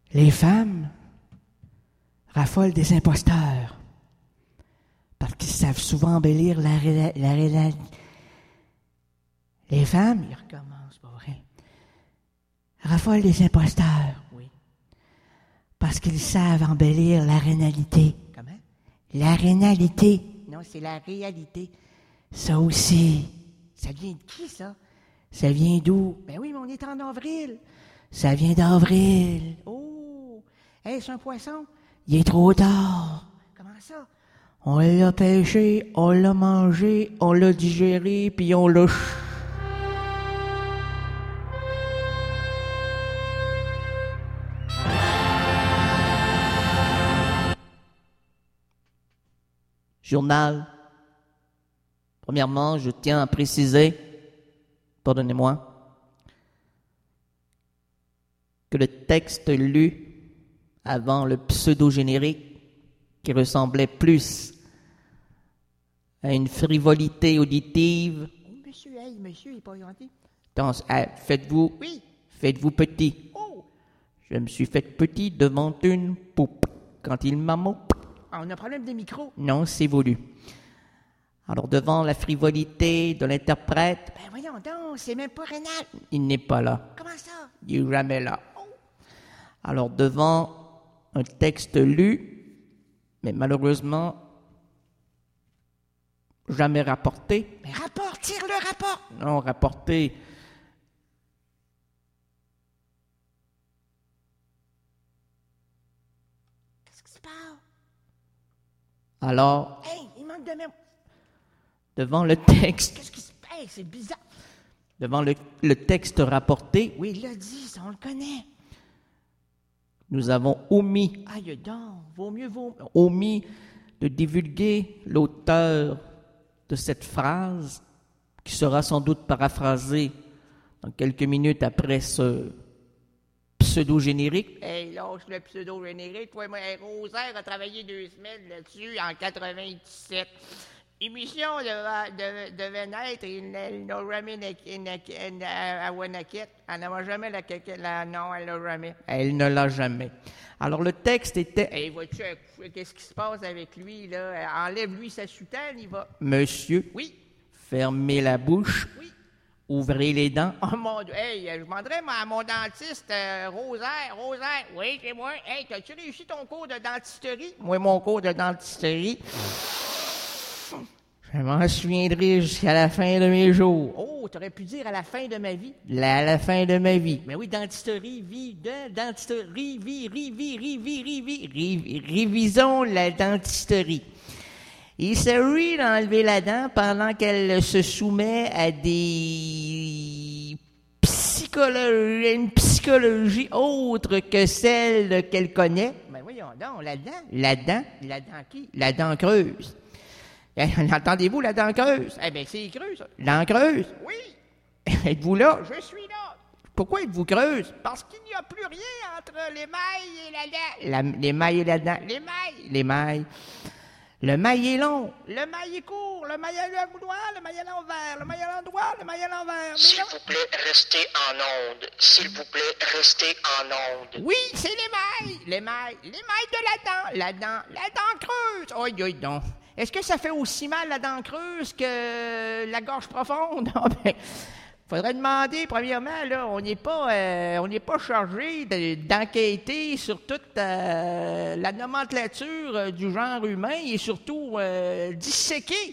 Les femmes raffolent des imposteurs parce qu'ils savent souvent embellir la réalité. Les femmes, ils recommencent, pas vrai, raffolent des imposteurs, oui, parce qu'ils savent embellir la réalité. Comment? La réalité. Non, c'est la réalité. Ça aussi. Ça vient de qui, ça? Ça vient d'où? Ben oui, mais on est en avril. Ça vient d'avril. Oh! Est-ce un poisson? Il est trop tard. Comment ça? On l'a pêché, on l'a mangé, on l'a digéré, puis on l'a... Journal. Premièrement, je tiens à préciser, pardonnez-moi, que le texte lu avant le pseudo-générique, qui ressemblait plus à une frivolité auditive. Oh, monsieur, il n'est pas gentil. Faites-vous, oui, faites-vous petit. Oh. Je me suis fait petit devant une poupe quand il m'a mot. Ah, on a un problème des micros. Non, c'est voulu. Alors, devant la frivolité de l'interprète... Ben voyons donc, c'est même pas Rénal. Il n'est pas là. Comment ça? Il n'est jamais là. Oh. Alors, devant un texte lu, mais malheureusement, jamais rapporté. Mais rapporte, tire le rapport. Non, rapporté. Qu'est-ce qui se passe? Alors... Hey, il manque de même. Devant le texte... Qu'est-ce qui se passe? C'est bizarre. Devant le texte rapporté... Oui, il l'a dit, ça, on le connaît. Nous avons omis... Aïe donc, omis de divulguer l'auteur de cette phrase, qui sera sans doute paraphrasée dans quelques minutes après ce pseudo-générique. Hey, lâche le pseudo-générique. Toi, moi, Rosaire a travaillé 2 semaines là-dessus en 97. L'émission devait naître, il n'a jamais à Woonsocket. Elle n'a jamais non, elle l'a jamais. Elle ne l'a jamais. Alors, le texte était... Hey, vois-tu, qu'est-ce qui se passe avec lui, là? Enlève-lui sa soutane, il va... Monsieur? Oui? Fermez la bouche. Oui? Ouvrez les dents. Oh, mon Dieu! Hey, je demanderais à mon dentiste, Rosaire. Oui, c'est moi. Hey, as-tu réussi ton cours de dentisterie? Moi, mon cours de dentisterie... Je m'en souviendrai jusqu'à la fin de mes jours. Oh, t'aurais pu dire à la fin de ma vie? À la fin de ma vie. Mais oui, dentisterie, révisons la dentisterie. Il s'agit d'enlever la dent pendant qu'elle se soumet à une psychologie autre que celle qu'elle connaît. Ben voyons donc, la dent qui? La dent creuse. Entendez-vous la dent creuse? Eh bien, c'est creux, ça. Dent creuse? Oui. Êtes-vous là? Je suis là. Pourquoi êtes-vous creuse? Parce qu'il n'y a plus rien entre l'émail et la dent. L'émail et la dent. L'émail. Le mail est long. Le mail est court. Le mail à l'endroit, le mail à l'envers. Le mail à l'endroit, le mail à l'envers. S'il vous plaît, restez en onde. S'il vous plaît, restez en onde. Oui, c'est l'émail. L'émail de la dent. La dent creuse. Oh, donc. Est-ce que ça fait aussi mal la dent creuse que la gorge profonde? Faudrait demander, premièrement, là, on n'est pas chargé d'enquêter sur toute la nomenclature du genre humain et surtout disséquer.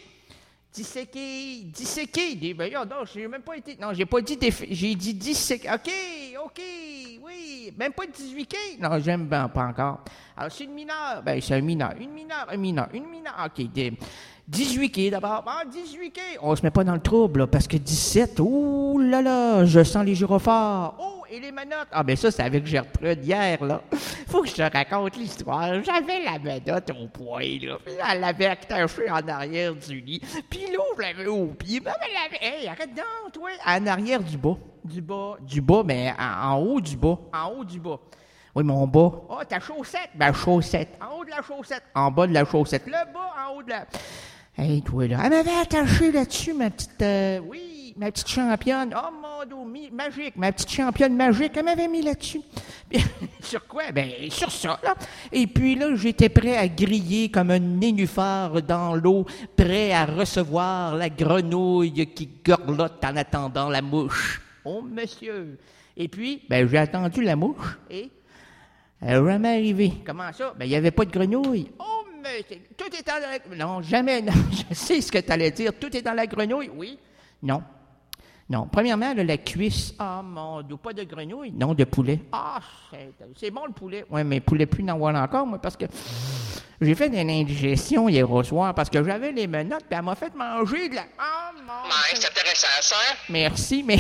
Non, j'ai même pas été... Non, j'ai pas dit... J'ai dit disséquer. OK, oui. Même pas 18K? Non, j'aime bien pas encore. Alors, c'est une mineure. Ben, c'est un mineur. Une mineure. OK, 18K d'abord. Ah, 18K. On se met pas dans le trouble, là, parce que 17, ouh là là, je sens les gyrophares. Oh, et les menottes. Ah, ben ça, c'est avec Gertrude hier, là. Faut que je te raconte l'histoire. J'avais la menotte au poing, là. Puis elle l'avait attachée en arrière du lit. Puis l'autre, je l'avais au pied. Ben, elle l'avait... Hey, arrête donc, toi. En arrière du bas. Du bas, mais en haut du bas. Oui, mon bas. Oh, ta chaussette. Ben, chaussette. En haut de la chaussette. En bas de la chaussette. Le bas, en haut de la... Hey, toi, là. Elle m'avait attaché là-dessus, ma petite... Oui. ma petite championne, oh mon Dieu, magique, ma petite championne magique, elle m'avait mis là-dessus. Sur quoi? Ben, sur ça, là. Et puis là, j'étais prêt à griller comme un nénuphar dans l'eau, prêt à recevoir la grenouille qui gorlotte en attendant la mouche. Oh, monsieur! Et puis, ben, j'ai attendu la mouche et elle n'est jamais arrivée. Comment ça? Ben, il n'y avait pas de grenouille. Oh, mais tout est dans la... Non, jamais, non, je sais ce que tu allais dire. Tout est dans la grenouille? Oui. Non. Non. Premièrement, là, la cuisse. Ah, mon Dieu, pas de grenouille? Non, de poulet. Ah, c'est bon le poulet. Oui, mais poulet plus n'en voilà encore, moi, parce que j'ai fait une indigestion hier au soir, parce que j'avais les menottes, puis elle m'a fait manger de la... Ah, mon Dieu. Ouais, c'est intéressant, ça. Merci, mais...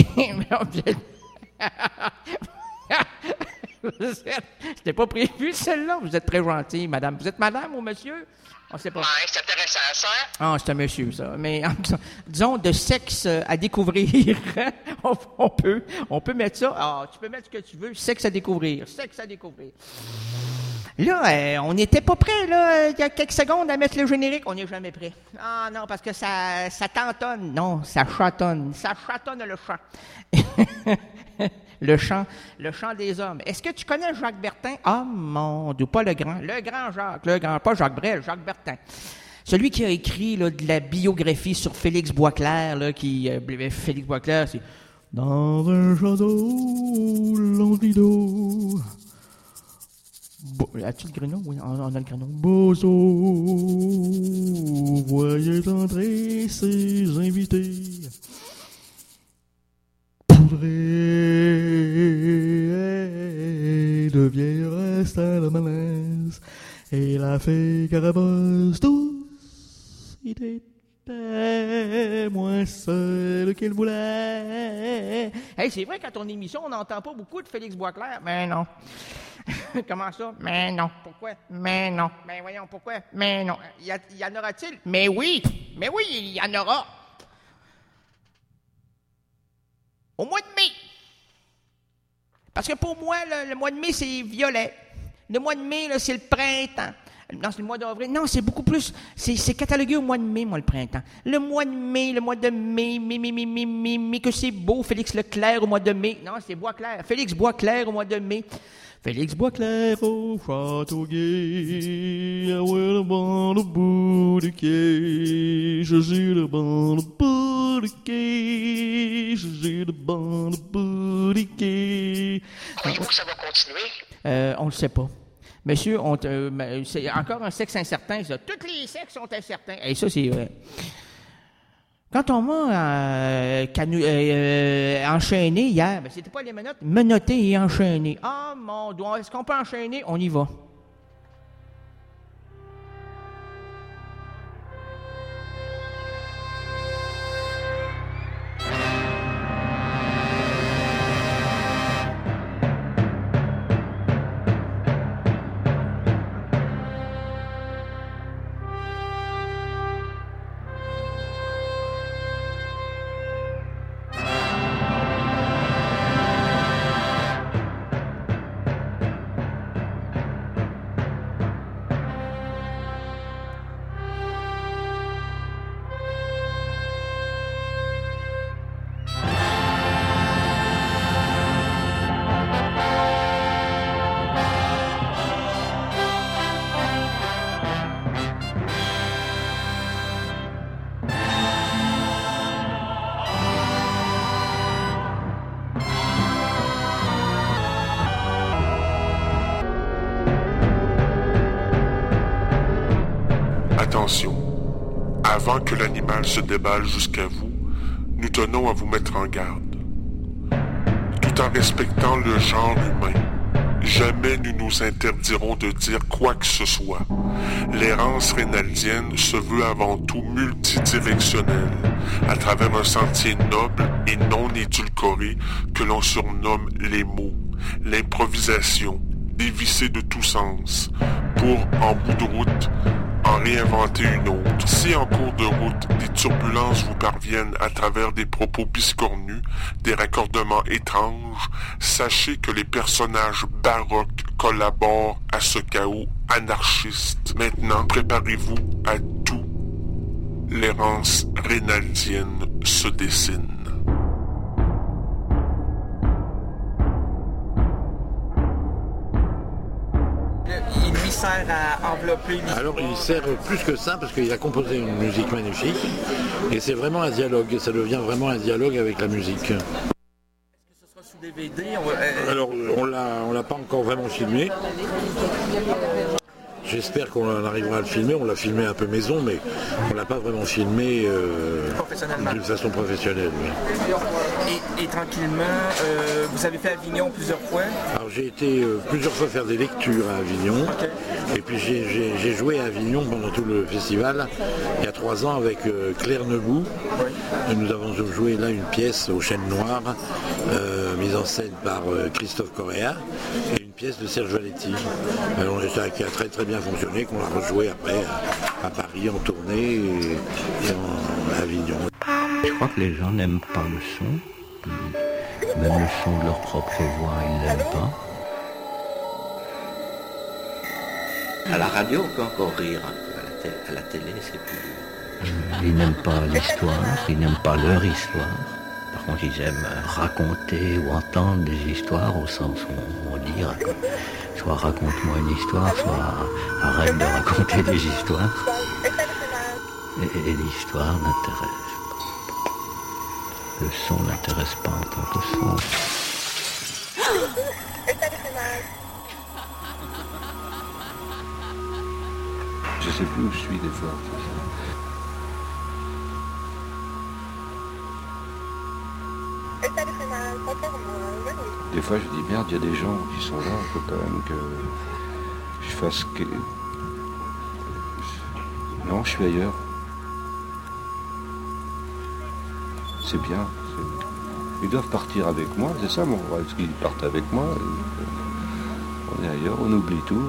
C'était pas prévu, celle-là. Vous êtes très gentil, madame. Vous êtes madame ou monsieur? On sait pas. Ouais, c'est intéressant, ça. Ah, c'est un monsieur, ça. Mais disons, de sexe à découvrir, on peut mettre ça. Ah, tu peux mettre ce que tu veux. Sexe à découvrir. Sexe à découvrir. Là, on n'était pas prêt, là, il y a quelques secondes, à mettre le générique. On n'est jamais prêt. Ah non, parce que ça tantonne. Non, ça chatonne. Ça chatonne le chant. Le chant des hommes. Est-ce que tu connais Jacques Bertin? Ah, mon Dieu, pas le grand Jacques, pas Jacques Brel, Jacques Bertin. Celui qui a écrit là, de la biographie sur Félix Boisclair, là, Félix Boisclair, c'est « Dans un château, l'envido. » As-tu le Grenon? Oui, on a le Grenon. Bozo, voyez entrer ses invités. De vieilles restent à la malaise, et la fée Carabosse douce, il était moins seul qu'il voulait. Hey, c'est vrai qu'à ton émission, on n'entend pas beaucoup de Félix Boisclair. Mais non. Comment ça? Mais non. Pourquoi? Mais non. Mais voyons, pourquoi? Mais non. Y en aura-t-il? Mais oui, il y en aura. Au mois de mai. Parce que pour moi, le mois de mai, c'est violet. Le mois de mai, là, c'est le printemps. Non, c'est le mois d'avril. Non, c'est beaucoup plus... C'est catalogué au mois de mai, moi, le printemps. Le mois de mai, que c'est beau. Félix Leclerc au mois de mai. Non, c'est Boisclair. Félix Boisclair au mois de mai. Félix Boisclair au château gay. Ah ouais, le banc de bout du quai. Je suis le banc de bout du quai. Je suis le banc de bout du quai. Croyez-vous que ça va continuer? On le sait pas. Monsieur, c'est encore un sexe incertain, ça. Tous les sexes sont incertains. Et ça, c'est vrai. Quand on m'a enchaîné hier, ben, c'était pas les menottes, menotté et enchaîné. Ah, mon Dieu, est-ce qu'on peut enchaîner? On y va. Attention, avant que l'animal se déballe jusqu'à vous, nous tenons à vous mettre en garde. Tout en respectant le genre humain, jamais nous nous interdirons de dire quoi que ce soit. L'errance rénaldienne se veut avant tout multidirectionnelle, à travers un sentier noble et non édulcoré que l'on surnomme les mots, l'improvisation, dévissée de tout sens, pour, en bout de route, en réinventer une autre. Si en cours de route, des turbulences vous parviennent à travers des propos biscornus, des raccordements étranges, sachez que les personnages baroques collaborent à ce chaos anarchiste. Maintenant, préparez-vous à tout. L'errance rénaldienne se dessine. il sert à envelopper l'histoire? Alors il sert plus que ça parce qu'il a composé une musique magnifique et c'est vraiment un dialogue, ça devient vraiment un dialogue avec la musique. Est-ce que ce sera sous DVD? Alors on l'a pas encore vraiment filmé. J'espère qu'on arrivera à le filmer. On l'a filmé un peu maison, mais on l'a pas vraiment filmé d'une façon professionnelle. Oui. Et tranquillement, vous avez fait Avignon plusieurs fois? Alors j'ai été plusieurs fois faire des lectures à Avignon. Okay. Et puis j'ai joué à Avignon pendant tout le festival, il y a 3 ans avec Claire Nebout. Oui. Et nous avons joué là une pièce aux Chênes Noirs, mise en scène par Christophe Correa. Pièce de Serge Valetti, qui a très très bien fonctionné, qu'on a rejoué après à Paris en tournée et à Avignon. Je crois que les gens n'aiment pas le son, même le son de leur propre voix, ils l'aiment pas. À la radio, on peut encore rire un peu, à la télé, c'est plus dur. Ils n'aiment pas l'histoire, ils n'aiment pas leur histoire. Par contre, ils aiment raconter ou entendre des histoires au sens où on dit soit raconte-moi une histoire, soit arrête de raconter des histoires. Et l'histoire n'intéresse pas. Le son n'intéresse pas en tant que son. Je sais plus où je suis des fois. Des fois je dis merde, il y a des gens qui sont là, il faut quand même que je fasse que... Non, je suis ailleurs. C'est bien. Ils doivent partir avec moi, c'est ça mon rêve, qu'ils partent avec moi. On est ailleurs, on oublie tout.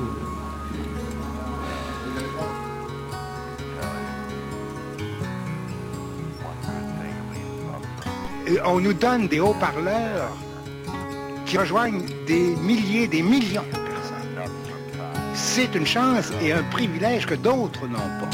On nous donne des haut-parleurs qui rejoignent des milliers, des millions de personnes. C'est une chance et un privilège que d'autres n'ont pas.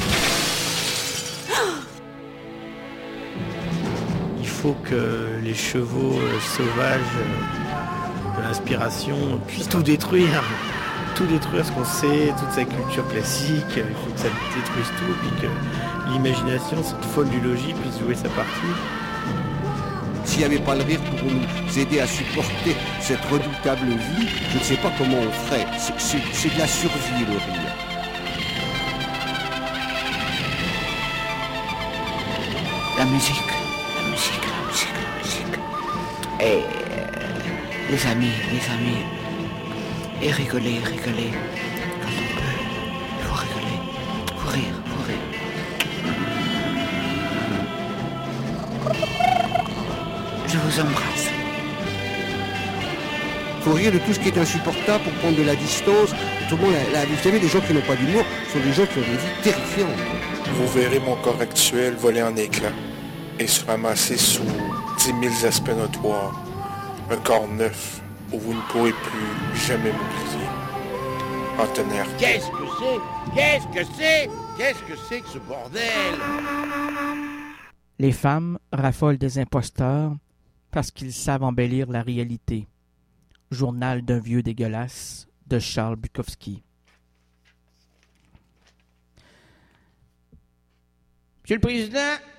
Il faut que les chevaux sauvages de l'inspiration puissent tout détruire ce qu'on sait, toute sa culture classique. Il faut que ça détruise tout, puis que l'imagination, cette folle du logis, puisse jouer sa partie. S'il n'y avait pas le rire pour nous aider à supporter cette redoutable vie, je ne sais pas comment on ferait. C'est de la survie, le rire. La musique. Et les amis. Et rigoler. Quand on peut. Il faut rigoler. Il faut rire. Je vous embrasse. Il faut rire de tout ce qui est insupportable pour prendre de la distance. Tout le monde, vous savez, les gens qui n'ont pas d'humour sont des gens qui ont des vies terrifiantes. Vous verrez mon corps actuel voler en éclats et se ramasser sous 10 000 aspects notoires. Un corps neuf où vous ne pourrez plus jamais m'oublier. Antonin. Qu'est-ce que c'est que ce bordel? Les femmes raffolent des imposteurs parce qu'ils savent embellir la réalité. Journal d'un vieux dégueulasse de Charles Bukowski. Monsieur le Président,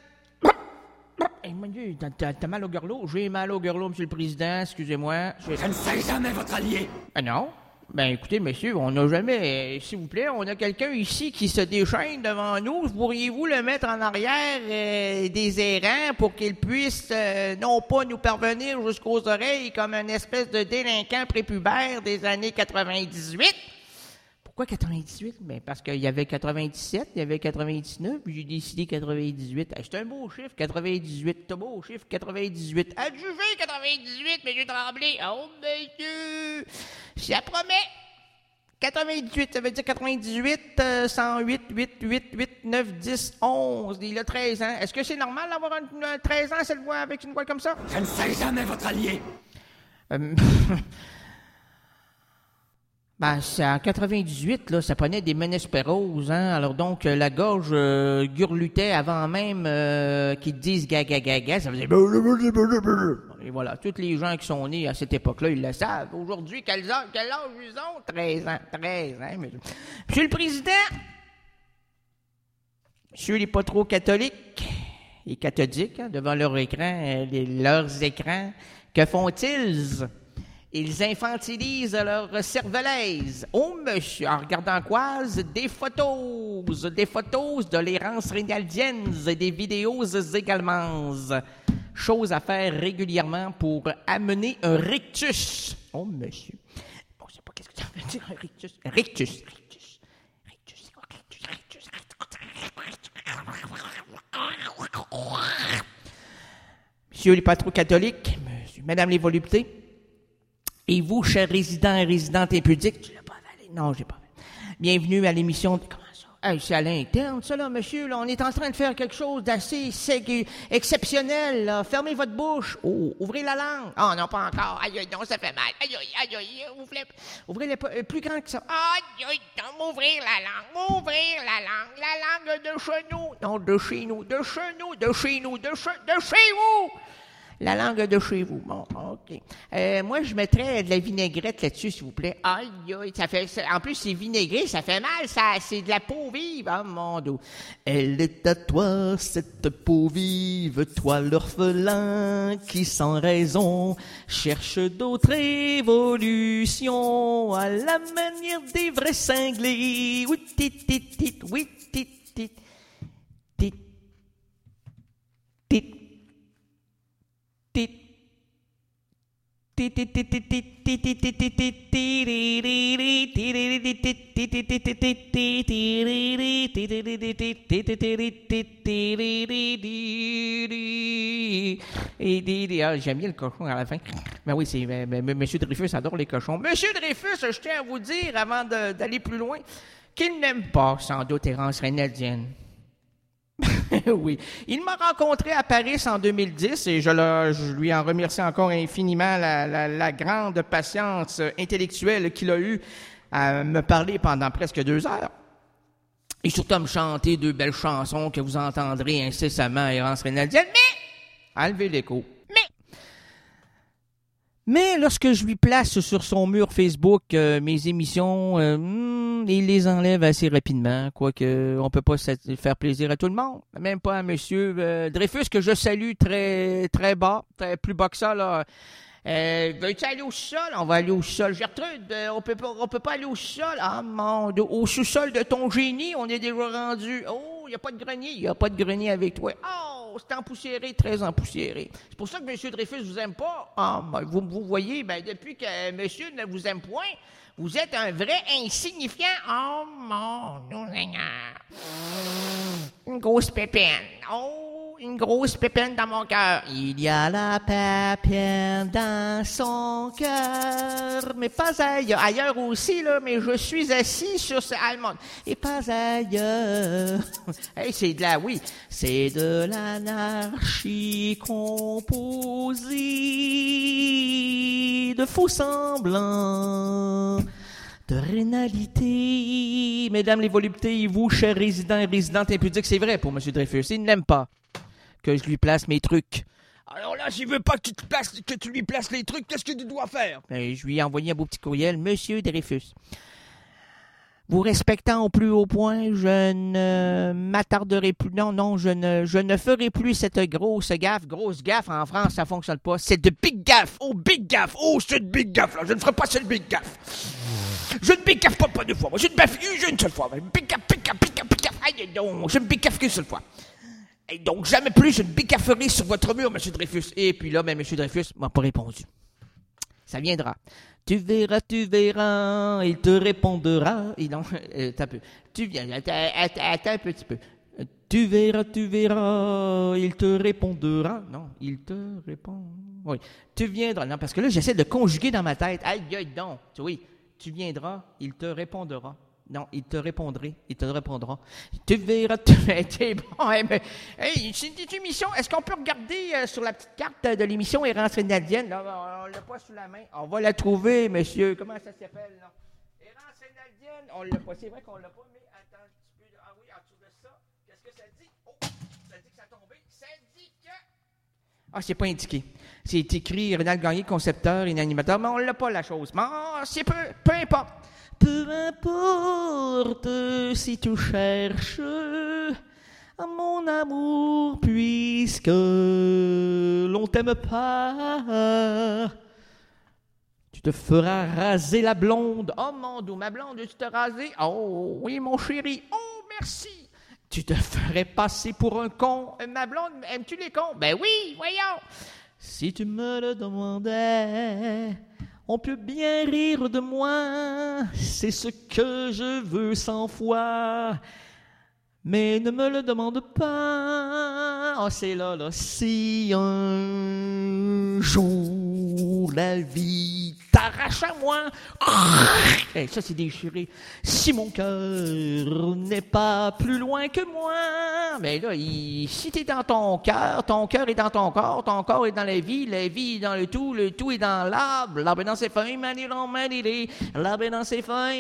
mon Dieu, t'as mal au garlot? J'ai mal au garlot, Monsieur le Président, excusez-moi. Je ne serai jamais votre allié. Ah non? Ben écoutez, messieurs, on n'a jamais, s'il vous plaît, on a quelqu'un ici qui se déchaîne devant nous. Pourriez-vous le mettre en arrière des errants pour qu'il puisse non pas nous parvenir jusqu'aux oreilles comme une espèce de délinquant prépubère des années 98? Pourquoi 98? Ben parce qu'il y avait 97, il y avait 99, puis j'ai décidé 98. C'est un beau chiffre, 98. C'est un beau chiffre, 98. Adjugé 98, mais j'ai tremblé. Oh, monsieur! Ça promet! 98, ça veut dire 98, 108, 8, 8, 8, 9, 10, 11. Il a 13 ans. Est-ce que c'est normal d'avoir 13 ans cette voix, avec une voix comme ça? Je ne serai jamais votre allié. Ben, c'est en 98, là, ça prenait des ménespéroses, hein. Alors donc, la gorge gurlutait avant même qu'ils te disent gaga, ça faisait... Et voilà, tous les gens qui sont nés à cette époque-là, ils le savent. Aujourd'hui, quel âge ils ont? 13 ans. Monsieur le Président, monsieur n'est pas trop catholique et cathodique, hein, devant leur écran, leurs écrans, que font-ils? Ils infantilisent leur cervelaise. Oh, monsieur, en regardant quoi? Des photos de l'errance rénaldienne et des vidéos également. Chose à faire régulièrement pour amener un rictus. Oh, monsieur. Bon, je sais pas qu'est-ce que ça veut dire, un rictus. Rictus, c'est quoi rictus? Monsieur les patrons catholiques, madame les voluptés, et vous, chers résidents et résidentes impudiques, tu l'as pas avalé? Non, j'ai pas avalé. Bienvenue à l'émission. Comment ça? Hey, c'est à l'interne, ça, là, monsieur. Là, on est en train de faire quelque chose d'assez exceptionnel. Là. Fermez votre bouche. Oh, ouvrez la langue. Ah, non, pas encore. Aïe, aïe, non, ça fait mal. Aïe, aïe, aïe, ouvrez-les plus grand que ça. Aïe, aïe, non, ouvrir la langue de chez nous. Non, de chez nous, de chez vous. La langue de chez vous. Bon, OK. Moi, je mettrais de la vinaigrette là-dessus, s'il vous plaît. Aïe, aïe, ça fait... En plus, c'est vinaigré, ça fait mal, ça. C'est de la peau vive, hein, mon dos. Elle est à toi, cette peau vive, toi l'orphelin qui, sans raison, cherche d'autres évolutions à la manière des vrais cinglés. Oui, tit, oui, tit. J'aime bien le cochon à la fin. Ben oui, c'est Monsieur Dreyfus adore les cochons. Monsieur Dreyfus, je tiens à vous dire, avant d'aller plus loin, qu'il n'aime pas, sans doute, Errance rénaldienne. Oui. Il m'a rencontré à Paris en 2010 et je lui en remercie encore infiniment la grande patience intellectuelle qu'il a eue à me parler pendant presque 2 heures. Et surtout à me chanter 2 belles chansons que vous entendrez incessamment, Errance rénaldienne. Mais, enlevez l'écho. Mais lorsque je lui place sur son mur Facebook mes émissions, il les enlève assez rapidement, quoique on peut pas faire plaisir à tout le monde, même pas à Monsieur Dreyfus, que je salue très très bas, plus bas que ça, là. Veux-tu aller au sous-sol? On va aller au sous-sol. Gertrude, on peut pas aller au sous-sol. Ah, mon Dieu, au sous-sol de ton génie, on est déjà rendu. Oh, il n'y a pas de grenier. Il n'y a pas de grenier avec toi. Oh, c'est empoussiéré, très empoussiéré. C'est pour ça que M. Dreyfus vous aime pas. Ah, ben, vous voyez, ben, depuis que monsieur ne vous aime point, vous êtes un vrai insignifiant. Oh, mon Dieu, Seigneur. Une grosse pépine. Oh, une grosse pépine dans mon cœur. Il y a la pépine dans son cœur, mais pas ailleurs. Ailleurs aussi, là, mais je suis assis sur ce allemande. Et pas ailleurs. Hey, c'est de l'anarchie composée de faux semblants. De rénalité. Mesdames les voluptés, et vous, chers résidents et résidentes impudiques, c'est vrai pour M. Dreyfus. Il n'aime pas que je lui place mes trucs. Alors là, s'il veut pas que tu lui places les trucs, qu'est-ce que tu dois faire? Ben, je lui ai envoyé un beau petit courriel. Monsieur Dreyfus, vous respectant au plus haut point, je ne m'attarderai plus. Non, je ne ferai plus cette grosse gaffe. Grosse gaffe, en France, ça fonctionne pas. C'est de big gaffe. Oh, big gaffe. Oh, c'est de big gaffe, là. Je ne ferai pas cette big gaffe. Je ne bigaffe pas 2 fois. Moi, je ne baffe une seule fois. Bigaffe. Aïe, donc, je ne bigaffe qu'une seule fois. Et donc, jamais plus je ne bigafferai sur votre mur, M. Dreyfus. Et puis là, M. Dreyfus m'a pas répondu. Ça viendra. Tu verras, il te répondra. Et non, attends un peu. Attends un petit peu. Tu verras, il te répondra. Non, il te répond. Oui. Tu viendras. Non, parce que là, j'essaie de conjuguer dans ma tête. Aïe, donc. Oui. Tu viendras, il te répondra. Non, il te répondra. Tu verras, t'es bon. Mais, hey, c'est une émission. Est-ce qu'on peut regarder sur la petite carte de l'émission Errance rénaldienne? Là, on l'a pas sous la main. On va la trouver, monsieur. Comment ça s'appelle, là? Errance rénaldienne, on l'a pas. C'est vrai qu'on l'a pas, mais attends un petit peu. Ah oui, en dessous de ça, qu'est-ce que ça dit? Oh, ça dit que ça a tombé. Ça dit que... Ah, c'est pas indiqué. C'est écrit Rénal Gagné, concepteur et animateur, mais on l'a pas la chose. Mais c'est peu importe. Peu importe si tu cherches mon amour, puisque l'on t'aime pas. Tu te feras raser la blonde. Oh mon Dieu, ma blonde, tu te raser? Oh oui, mon chéri. Oh, merci. Tu te ferais passer pour un con. Ma blonde, aimes-tu les cons? Ben oui, voyons. Si tu me le demandais, on peut bien rire de moi. C'est ce que je veux 100 fois. Mais ne me le demande pas. Oh, c'est là. Si un jour la vie t'arrache à moi, hey, ça c'est déchiré. Si mon cœur n'est pas plus loin que moi, mais là, si t'es dans ton cœur est dans ton corps est dans la vie est dans le tout est dans l'arbre est dans ses feuilles, l'arbre est dans ses feuilles,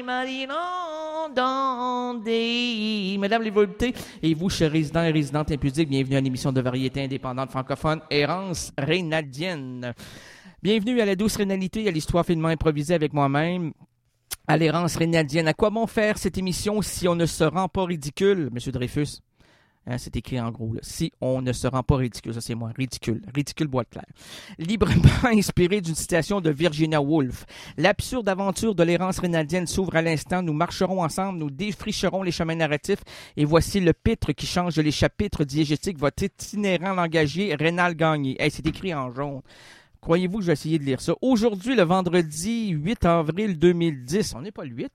dans des... Mesdames les voluptés, et vous, chers résidents et résidentes impudiques, bienvenue à l'émission de variété indépendante francophone, Errance rénaldienne. Bienvenue à la douce rénalité et à l'histoire finement improvisée avec moi-même, à l'Errance rénaldienne. À quoi bon faire cette émission si on ne se rend pas ridicule, Monsieur Dreyfus? Hein, c'est écrit en gros, là. Si on ne se rend pas ridicule, ça c'est moi, ridicule boîte claire. Librement inspiré d'une citation de Virginia Woolf. L'absurde aventure de l'errance rénaldienne s'ouvre à l'instant, nous marcherons ensemble, nous défricherons les chemins narratifs, et voici le pitre qui change les chapitres diégétiques, votre itinérant langagier, Rénal Gagné. Hey, c'est écrit en jaune. Croyez-vous que je vais essayer de lire ça? Aujourd'hui, le vendredi 8 avril 2010, on n'est pas le 8?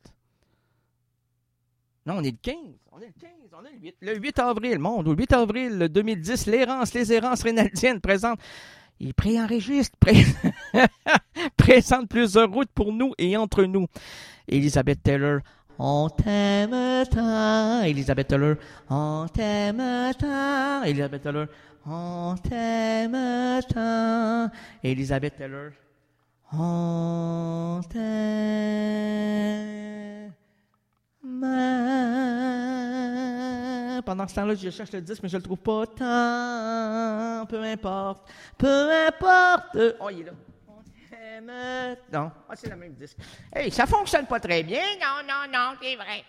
Non, on est le 15. On est le 8. Le 8 avril, monde, au 8 avril 2010, les errances rénaldiennes présentent. Il préenregistre, présente plusieurs routes pour nous et entre nous. Elizabeth Taylor, on t'aime tant. Elizabeth Taylor, on t'aime tant. Elizabeth Taylor, on t'aime tant. Elizabeth Taylor, on t'aime. Pendant ce temps-là, je cherche le disque, mais je le trouve pas tant. Peu importe. Oh, il est là. Non. Ah, c'est le même disque. Hey, ça fonctionne pas très bien. Non, c'est vrai.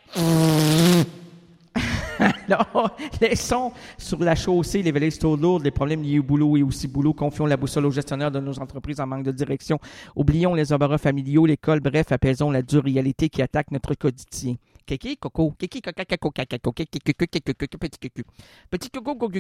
Alors, laissons sur la chaussée les valises trop lourdes, les problèmes liés au boulot et aussi boulot. Confions la boussole aux gestionnaires de nos entreprises en manque de direction. Oublions les embarras familiaux, l'école, bref, apaisons la dure réalité qui attaque notre quotidien. Kiki, coco, kiki, caca, caco, caca, coco, kiki, petit cucu. Petit coco, coco,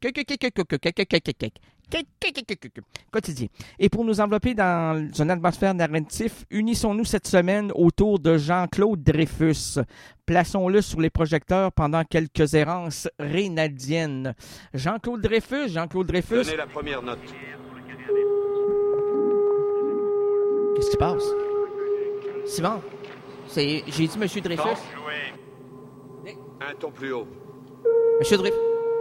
quotidien. Et pour nous envelopper dans une atmosphère narrative, unissons-nous cette semaine autour de Jean-Claude Dreyfus. Plaçons-le sur les projecteurs pendant quelques errances rénaldiennes. Jean-Claude Dreyfus. Donnez la première note. Qu'est-ce qui se passe? Simon? J'ai dit Monsieur Dreyfus. Un ton plus haut. Monsieur Dreyfus.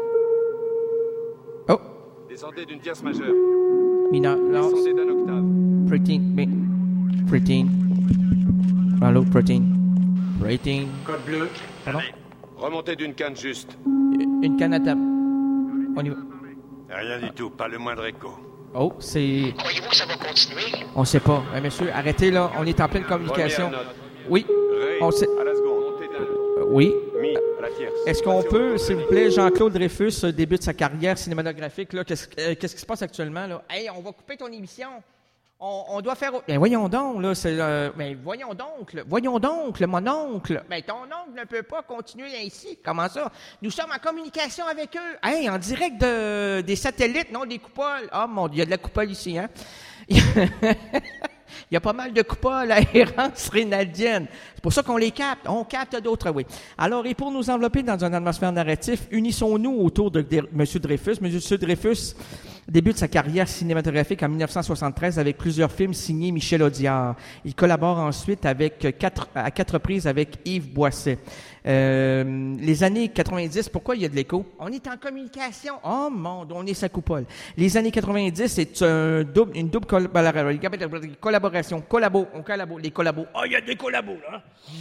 Oh. Descendez d'une tierce majeure. Mineur. Descendez d'un octave. Protein. Allô, protein. Code bleu. Pardon? Remontez d'une canne juste. Une canne à table. On y va. Rien du tout, pas le moindre écho. Oh, c'est... Croyez-vous que ça va continuer? On sait pas. Monsieur, arrêtez là, on est en pleine communication. Oui, on sait... À la seconde. Oui. Mi à la tierce. Est-ce qu'on peut, s'il vous plaît, Jean-Claude Dreyfus débute sa carrière cinématographique, là. Qu'est-ce qui se passe actuellement, là? Hey, on va couper ton émission. On doit faire... Ben voyons donc, là, ben voyons donc, le mononcle. Ben ton oncle ne peut pas continuer ainsi. Comment ça? Nous sommes en communication avec eux. Hey, en direct des satellites, non, des coupoles. Ah, mon Dieu, il y a de la coupole ici, hein? Il y a pas mal de coupoles à errance rénaldienne. C'est pour ça qu'on les capte. On capte d'autres, oui. Alors, et pour nous envelopper dans une atmosphère narrative, unissons-nous autour de M. Dreyfus. M. Dreyfus Débute sa carrière cinématographique en 1973 avec plusieurs films signés Michel Audiard. Il collabore ensuite à quatre reprises avec Yves Boisset. Les années 90, pourquoi il y a de l'écho? On est en communication. Oh mon Dieu, on est sa coupole. Les années 90, c'est une double collaboration. Les collabos. Oh, il y a des collabos, là.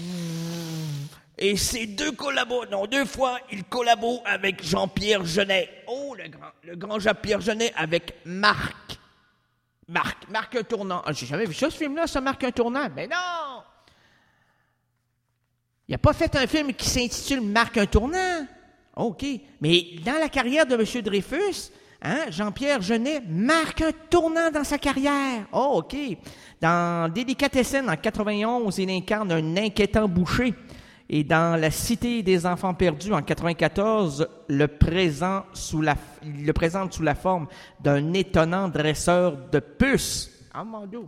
Et ces deux fois, il collabore avec Jean-Pierre Jeunet. Oh, le grand Jean-Pierre Jeunet avec Marc un tournant. Ah, j'ai jamais vu ça, ce film-là, ça, Marc un tournant. Mais non! Il n'a pas fait un film qui s'intitule Marc un tournant. OK. Mais dans la carrière de M. Dreyfus, Jean-Pierre Jeunet marque un tournant dans sa carrière. Oh, OK. Dans Délicatessen, en 91, il incarne un inquiétant boucher. Et dans La Cité des enfants perdus, en 94, le présente sous la forme d'un étonnant dresseur de puces. Ah, mon Dieu!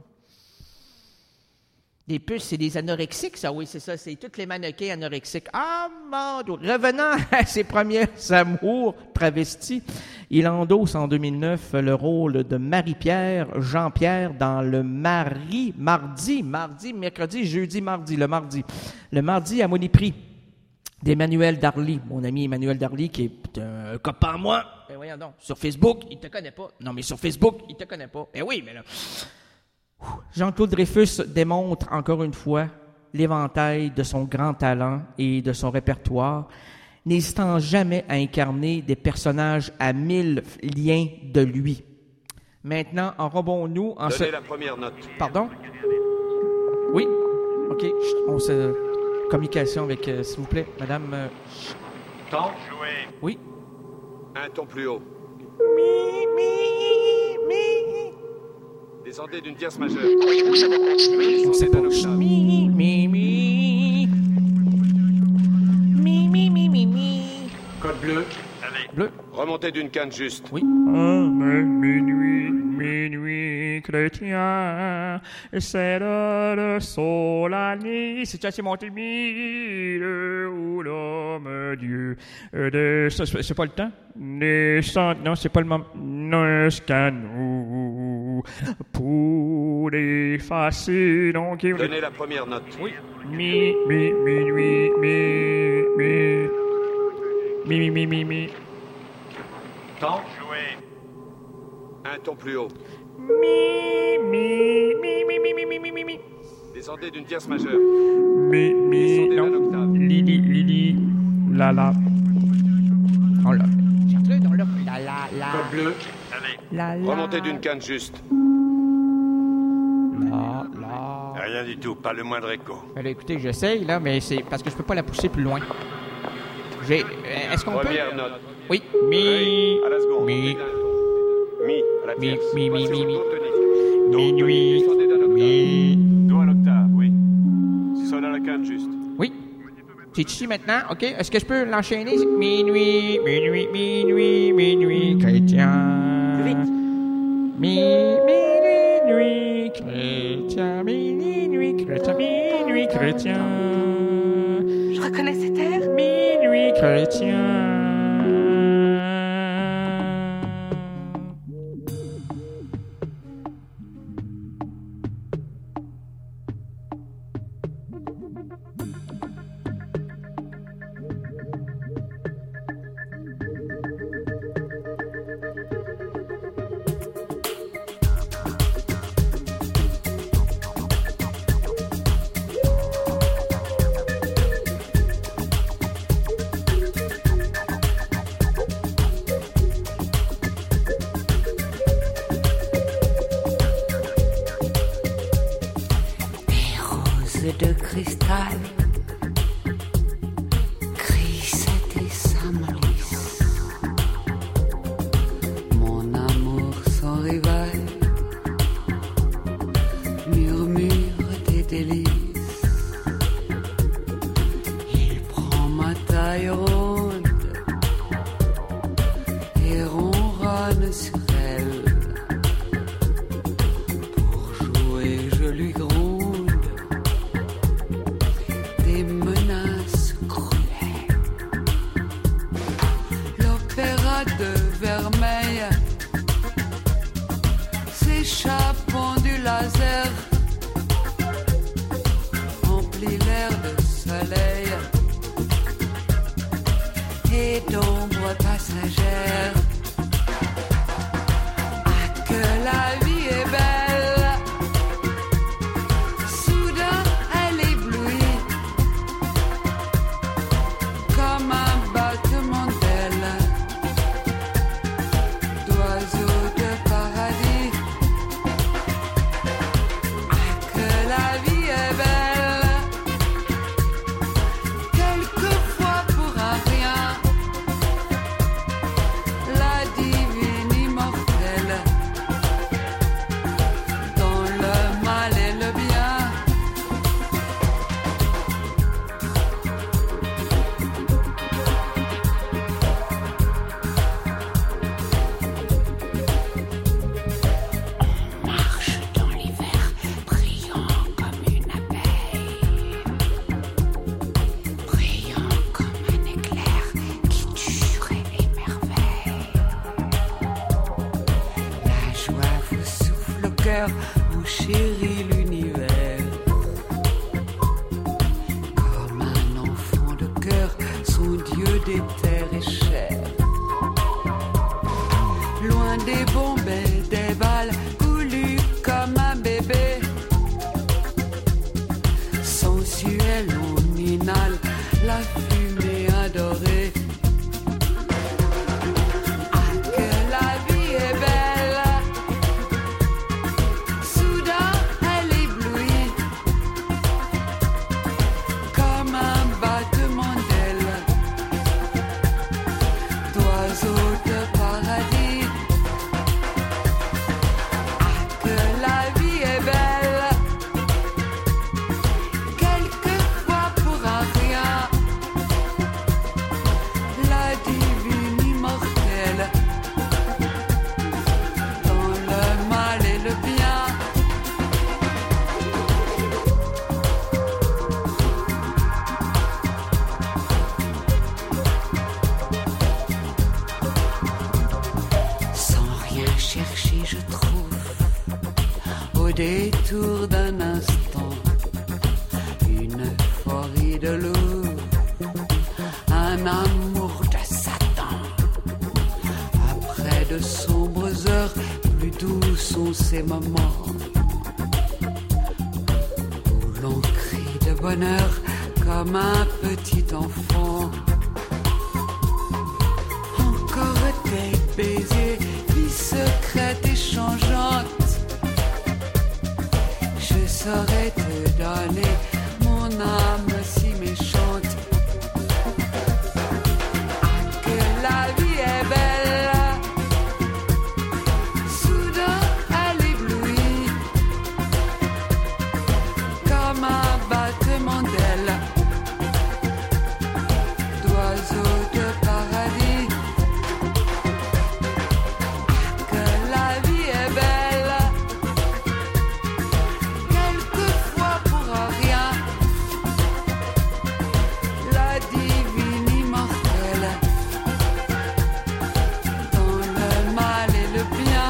Des puces, c'est des anorexiques, ça? Oui, c'est ça. C'est tous les mannequins anorexiques. Ah, mon Dieu! Revenant à ses premiers amours travestis, il endosse en 2009 le rôle de Marie-Pierre Jean-Pierre dans le mardi, mercredi, jeudi, mardi, le mardi à Montprix d'Emmanuel Darly, mon ami Emmanuel Darly, qui est un copain à moi. Ben voyons donc, sur Facebook, il te connaît pas. Non, mais sur Facebook, il te connaît pas. Ben oui, mais là... Jean-Claude Dreyfus démontre encore une fois l'éventail de son grand talent et de son répertoire, n'hésitant jamais à incarner des personnages à 1000 liens de lui. Maintenant, enrobons-nous en Donnez la première note. Pardon? Oui? OK. On se... Communication avec, s'il vous plaît, madame... Temps? Jouer. Oui? Un ton plus haut. Descendez d'une tierce majeure. Croyez-vous que ça va continuer? C'est un octave. Code bleu. Allez. Bleu. Remontez d'une canne juste. Oui. Minuit, chrétien, c'est le solennité. C'est ça, c'est monté. Où l'homme Dieu C'est pas le temps? Non, c'est pas le moment. Qu'à nous pour effacer. Donc, donnez la première note. Oui. Mi. Temps? Jouer. Un ton plus haut. Mi. Descendez d'une tierce majeure. Descendez d'un octave. Lili. La. Oh là. J'ai entré dans le... La. Code bleu. Allez. Remontez d'une canne juste. La. Rien du tout, pas le moindre écho. Alors, écoutez, j'essaye, là, mais c'est parce que je peux pas la pousser plus loin. Est-ce qu'on peut... Première note. Oui. À la seconde. Mi à la tierce. Minuit. Do à l'octave, oui. Sonne à la canne juste. Oui. C'est ici maintenant, OK? Est-ce que je peux l'enchaîner? Minuit, chrétien. Vite. Minuit, chrétien. Je reconnais cet air. Minuit, chrétien. De cristal, Chris et Saint-Maurice, mon amour sans rival, murmure des délices, il prend ma taille ronde et ronronne sur elle, pour jouer je lui gronde des menaces cruelles. L'opéra de Vermeil et d'ombre passagère. Ah, que la vie est belle. Soudain, elle éblouit comme un battement d'ailes d'oiseaux de paradis. Ah, que la vie est belle. Quelquefois pour un rien, la divine immortelle, dans le mal et le bien. On marche dans l'hiver, brillant comme une abeille, brillant comme un éclair qui dure et émerveille. La joie vous souffle au cœur, vous chérit l'univers. Comme un enfant de cœur, son Dieu des terres et chair. Loin des bombes et des balles, coulu comme un bébé. Sensuel, on inhale la fumée adorée. Ah, que la vie est belle. Soudain, elle éblouit comme un battement d'ailes d'oiseaux de paradis. Ah, que la vie est belle. Quelquefois pour un rien, la divine immortelle, dans le mal et le bien. Sans rien chercher, je trouve, au détour d'un instant, une euphorie de loup, un amour de Satan. Après de sombres heures, plus doux sont ces moments où l'on crie de bonheur comme un petit enfant. Encore des baisers, vie secrète et changeante. Je saurais te donner mon âme si méchante. Ah, que la vie est belle. Soudain, elle éblouit comme un battement d'ailes d'oiseaux de paradis. Ah, que la vie est belle. Quelquefois pour un rien, la divine immortelle, dans le mal et le bien.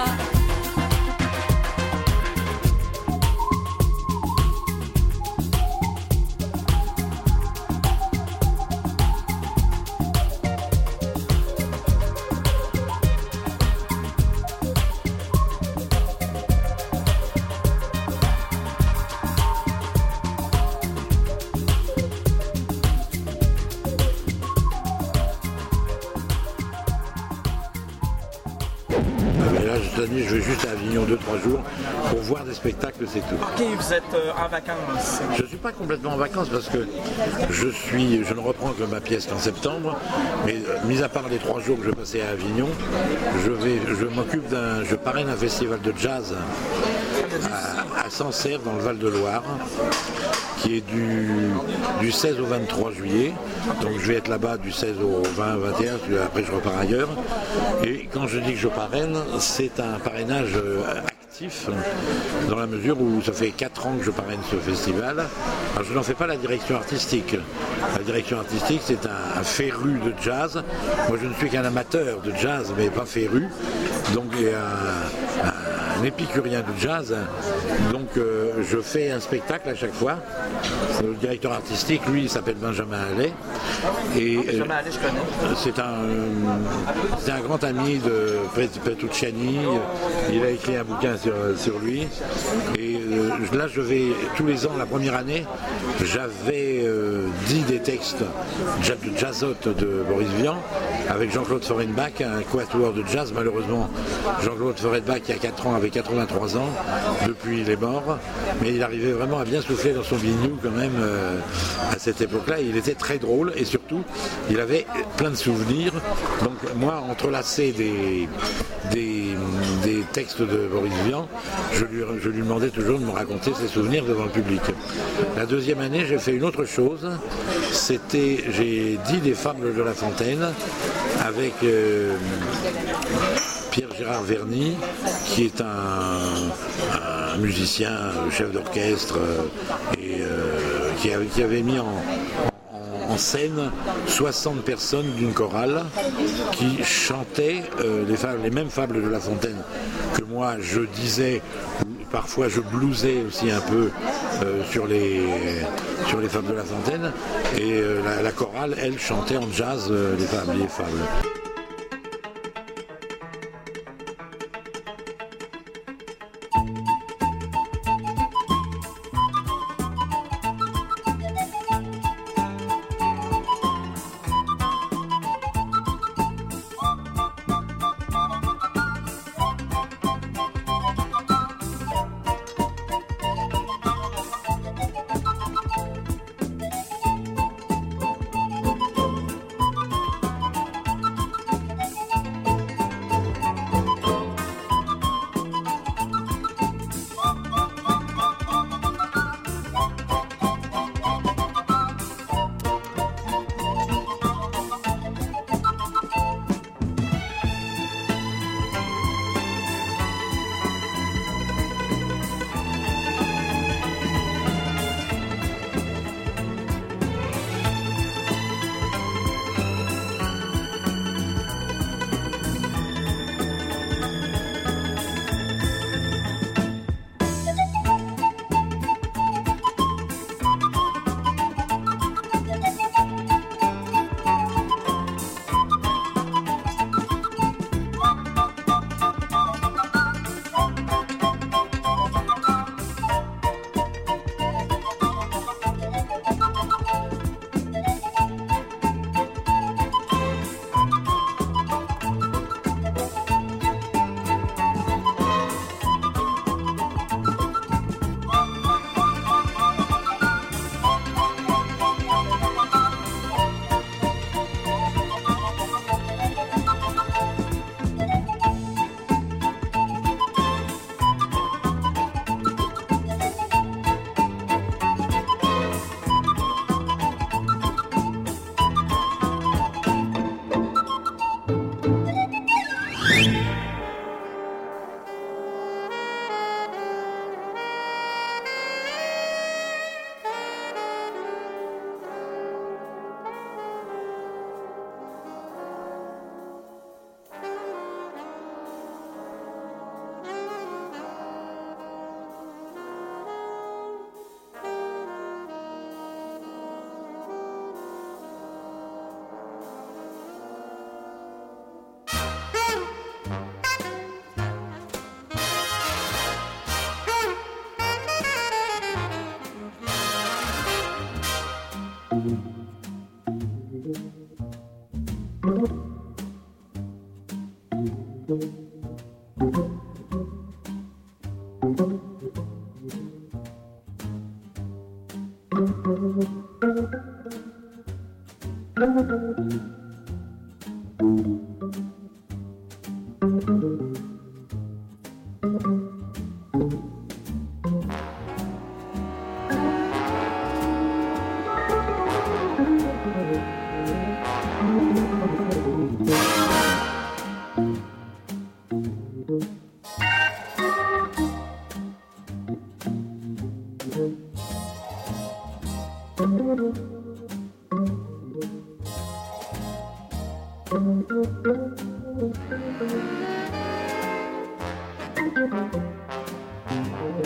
Mais là, cette année, je vais juste à Avignon 2-3 jours pour voir des spectacles, c'est tout. Ok, vous êtes en vacances. Je ne suis pas complètement en vacances parce que je ne reprends que ma pièce qu'en septembre, mais mis à part les 3 jours que je passais à Avignon, je parraine un festival de jazz à Sancerre dans le Val-de-Loire, qui est du 16 au 23 juillet. Donc je vais être là-bas du 16 au 20, 21, puis après je repars ailleurs. Et quand je dis que je parraine, c'est un parrainage actif, dans la mesure où ça fait 4 ans que je parraine ce festival. Alors je n'en fais pas la direction artistique. La direction artistique, c'est un féru de jazz. Moi je ne suis qu'un amateur de jazz, mais pas féru. Donc il y a un épicurien de jazz Donc je fais un spectacle à chaque fois. Le directeur artistique, lui, il s'appelle Benjamin Allais. Et Benjamin Allais, je connais. c'est un grand ami de Petrucciani. Il a écrit un bouquin sur lui. Et là, je vais tous les ans, la première année, j'avais dit des textes de jazzote de Boris Vian avec Jean-Claude Foredenbach, un quatuor de jazz. Malheureusement, Jean-Claude Foredenbach, il y a 4 ans, avait 83 ans. Depuis, il est mort. Mais il arrivait vraiment à bien souffler dans son biniou quand même à cette époque-là. Il était très drôle et surtout, il avait plein de souvenirs. Donc moi, entrelacé des textes de Boris Vian, je lui demandais toujours de me raconter ses souvenirs devant le public. La deuxième année, j'ai fait une autre chose. J'ai dit des fables de La Fontaine avec Pierre-Gérard Verny, qui est un musicien, chef d'orchestre, et qui avait mis en scène 60 personnes d'une chorale qui chantaient les mêmes fables de La Fontaine que moi je disais. Parfois je bluesais aussi un peu sur les fables de La Fontaine, et la chorale, elle, chantait en jazz les fables.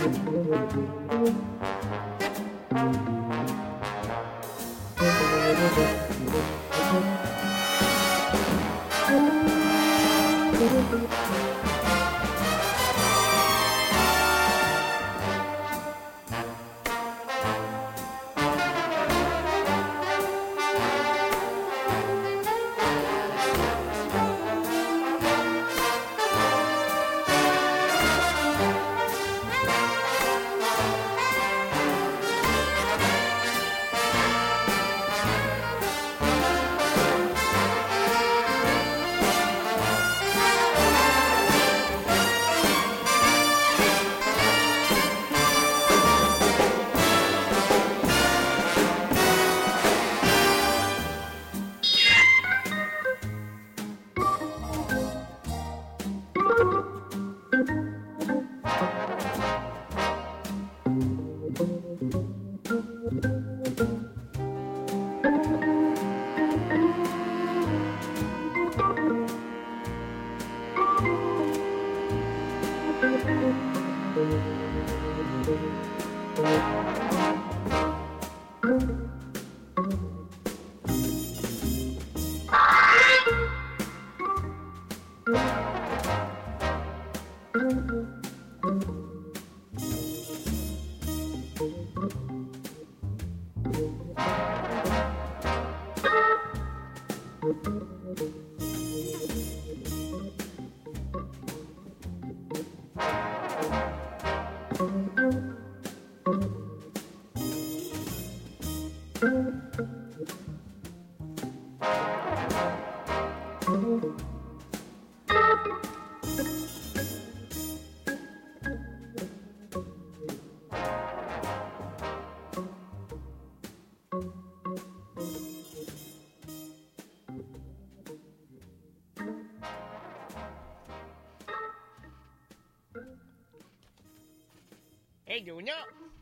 Hey, Dona!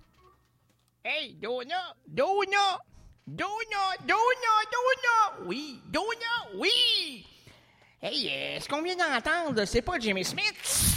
Hey, Dona! Dona! Dona! Dona! Dona! Oui! Dona! Oui! Hey, ce qu'on vient d'entendre, c'est pas Jimmy Smith?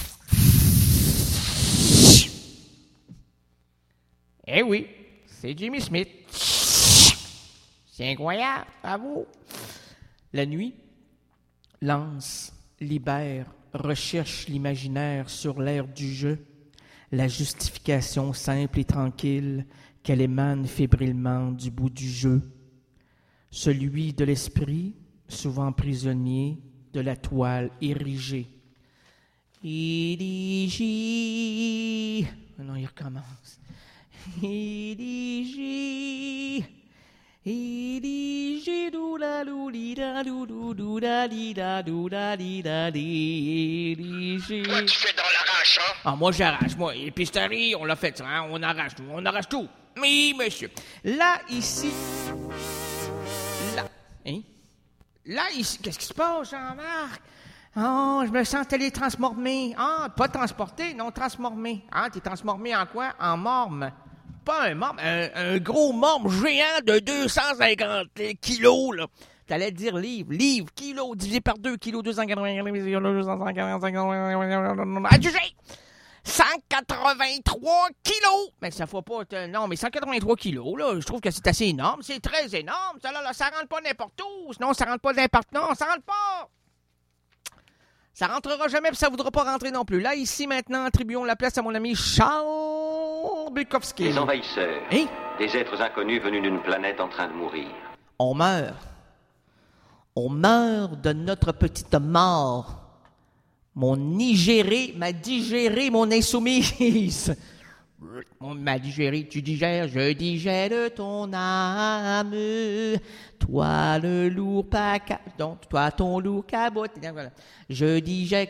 Eh oui, c'est Jimmy Smith. C'est incroyable, bravo! La nuit lance, libère, recherche l'imaginaire sur l'air du jeu. La justification simple et tranquille qu'elle émane fébrilement du bout du jeu. Celui de l'esprit, souvent prisonnier de la toile érigée. Érigé. Non, il recommence. Érigé. Érigé. Doula loulida doudou douda lida douda lida érigé. Toi, tu fais dans l'arrache, hein? Ah, moi, j'arrache. Moi, épisterie, on l'a fait, ça, hein? On arrache tout. On arrache tout. Oui, monsieur. Là, ici. Là. Hein? Là, ici. Qu'est-ce qui se passe, Jean-Marc? Oh, je me sens télétransformé. Ah, pas transporté, non, transformé. Ah, t'es transformé en quoi? En morme. Pas un morme, un gros morme géant de 250 kilos, là. T'allais dire livre, kilo, divisé par 2, kilo, 240, adjugé! 183 kilos! Mais ça faut pas... Non, mais 183 kilos, là, je trouve que c'est assez énorme. C'est très énorme, ça, là, ça rentre pas n'importe où. Sinon, ça rentre pas n'importe... Non, ça rentre pas! Ça rentrera jamais, puis ça voudra pas rentrer non plus. Là, ici, maintenant, attribuons la place à mon ami Charles Bukowski. Les envahisseurs. Hein? Des êtres inconnus venus d'une planète en train de mourir. On meurt. On meurt de notre petite mort. M'a digéré mon insoumise. M'a digéré, tu digères, je digère ton âme. Toi le lourd paca, donc toi ton lourd cabote. Je digère,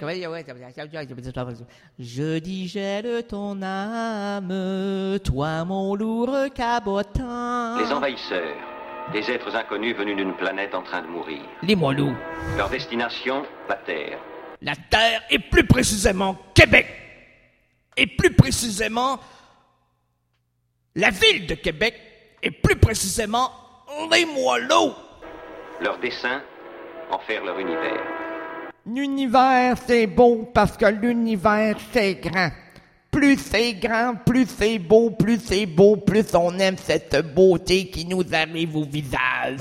je digère ton âme. Toi mon lourd cabotin. Les envahisseurs. Des êtres inconnus venus d'une planète en train de mourir. Les moelleux. Leur destination, la Terre. La Terre, et plus précisément Québec. Et plus précisément la ville de Québec. Et plus précisément les moelleux. Leur dessein, en faire leur univers. L'univers, c'est beau parce que l'univers, c'est grand. Plus c'est grand, plus c'est beau, plus on aime cette beauté qui nous arrive au visage.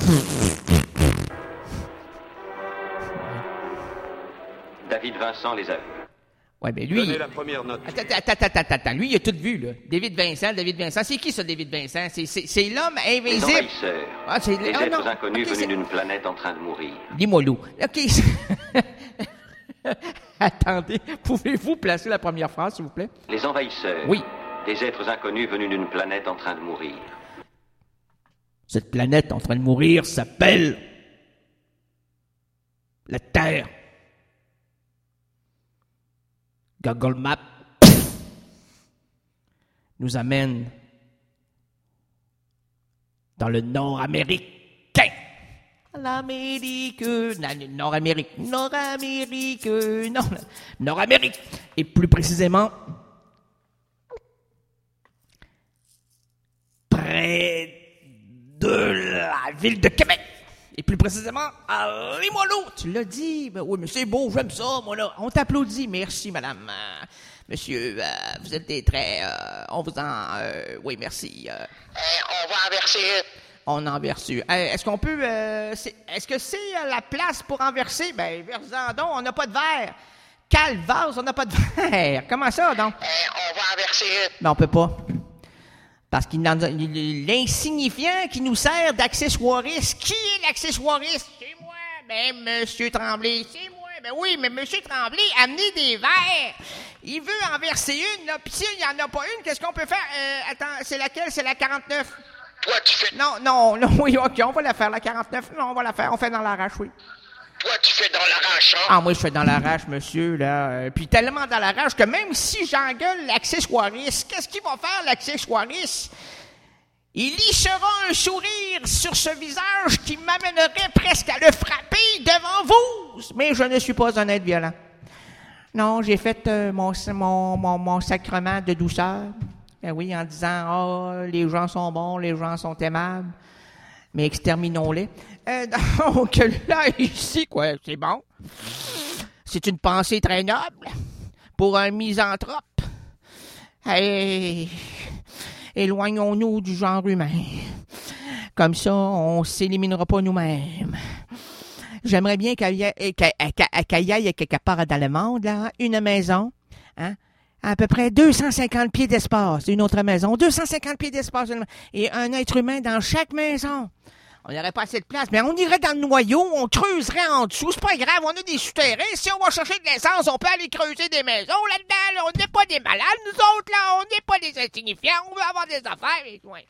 David Vincent les a vus. Ouais, ben lui... Donnez la première note. Attends. Lui, il a tout vu, là. David Vincent. C'est qui, ça, David Vincent? C'est l'homme Les invisible. envahisseurs. Ah, c'est... Les ah, êtres non. inconnus Ok, venus d'une planète en train de mourir. Dis-moi, Lou. OK. Attendez, pouvez-vous placer la première phrase, s'il vous plaît? Les envahisseurs. Oui. Des êtres inconnus venus d'une planète en train de mourir. Cette planète en train de mourir s'appelle la Terre. Google Maps nous amène dans le Nord-Américain. L'Amérique, Nord-Amérique, Nord-Amérique. Et plus précisément, près de la ville de Québec. Et plus précisément, à Limoilou. Tu l'as dit. Ben oui, mais c'est beau, j'aime ça, moi, là. On t'applaudit. Merci, madame. Monsieur, vous êtes des très... on vous en... oui, merci. On va en verser une. On en verse une. Est-ce qu'on peut... est-ce que c'est la place pour en verser? Ben, verse-en donc, on n'a pas de verre. Calvase, on n'a pas de verre. Comment ça, donc? On va en verser une. Ben, on peut pas. Parce qu'il l'insignifiant qui nous sert d'accessoiriste. Qui est l'accessoiriste? C'est moi. Ben, Monsieur Tremblay, c'est moi. Ben oui, mais Monsieur Tremblay, amenez des verres. Il veut en verser une, là. Puis s'il n'y en a pas une, qu'est-ce qu'on peut faire? Attends, c'est laquelle? C'est la 49. Toi, tu fais... Non, oui, OK, on va la faire, la 49. Non, on va la faire, on fait dans l'arrache, oui. Toi, tu fais dans l'arrache, hein? Ah, moi, je fais dans l'arrache, monsieur, là. Puis tellement dans l'arrache que même si j'engueule l'accessoiriste, qu'est-ce qu'il va faire, l'accessoiriste? Il lichera un sourire sur ce visage qui m'amènerait presque à le frapper devant vous. Mais je ne suis pas un être violent. Non, j'ai fait mon sacrement de douceur. Ben oui, en disant, les gens sont bons, les gens sont aimables, mais exterminons-les. Donc, là, ici, quoi, c'est bon. C'est une pensée très noble pour un misanthrope. Hey, éloignons-nous du genre humain. Comme ça, on s'éliminera pas nous-mêmes. J'aimerais bien qu'il y ait quelque part dans le monde, là, une maison, hein, à peu près 250 pieds d'espace, une autre maison, 250 pieds d'espace, et un être humain dans chaque maison. On n'aurait pas assez de place, mais on irait dans le noyau, on creuserait en dessous, c'est pas grave, on a des souterrains, si on va chercher de l'essence, on peut aller creuser des maisons là-dedans, là, on n'est pas des malades, nous autres, là, on n'est pas des insignifiants, on veut avoir des affaires, et ouais.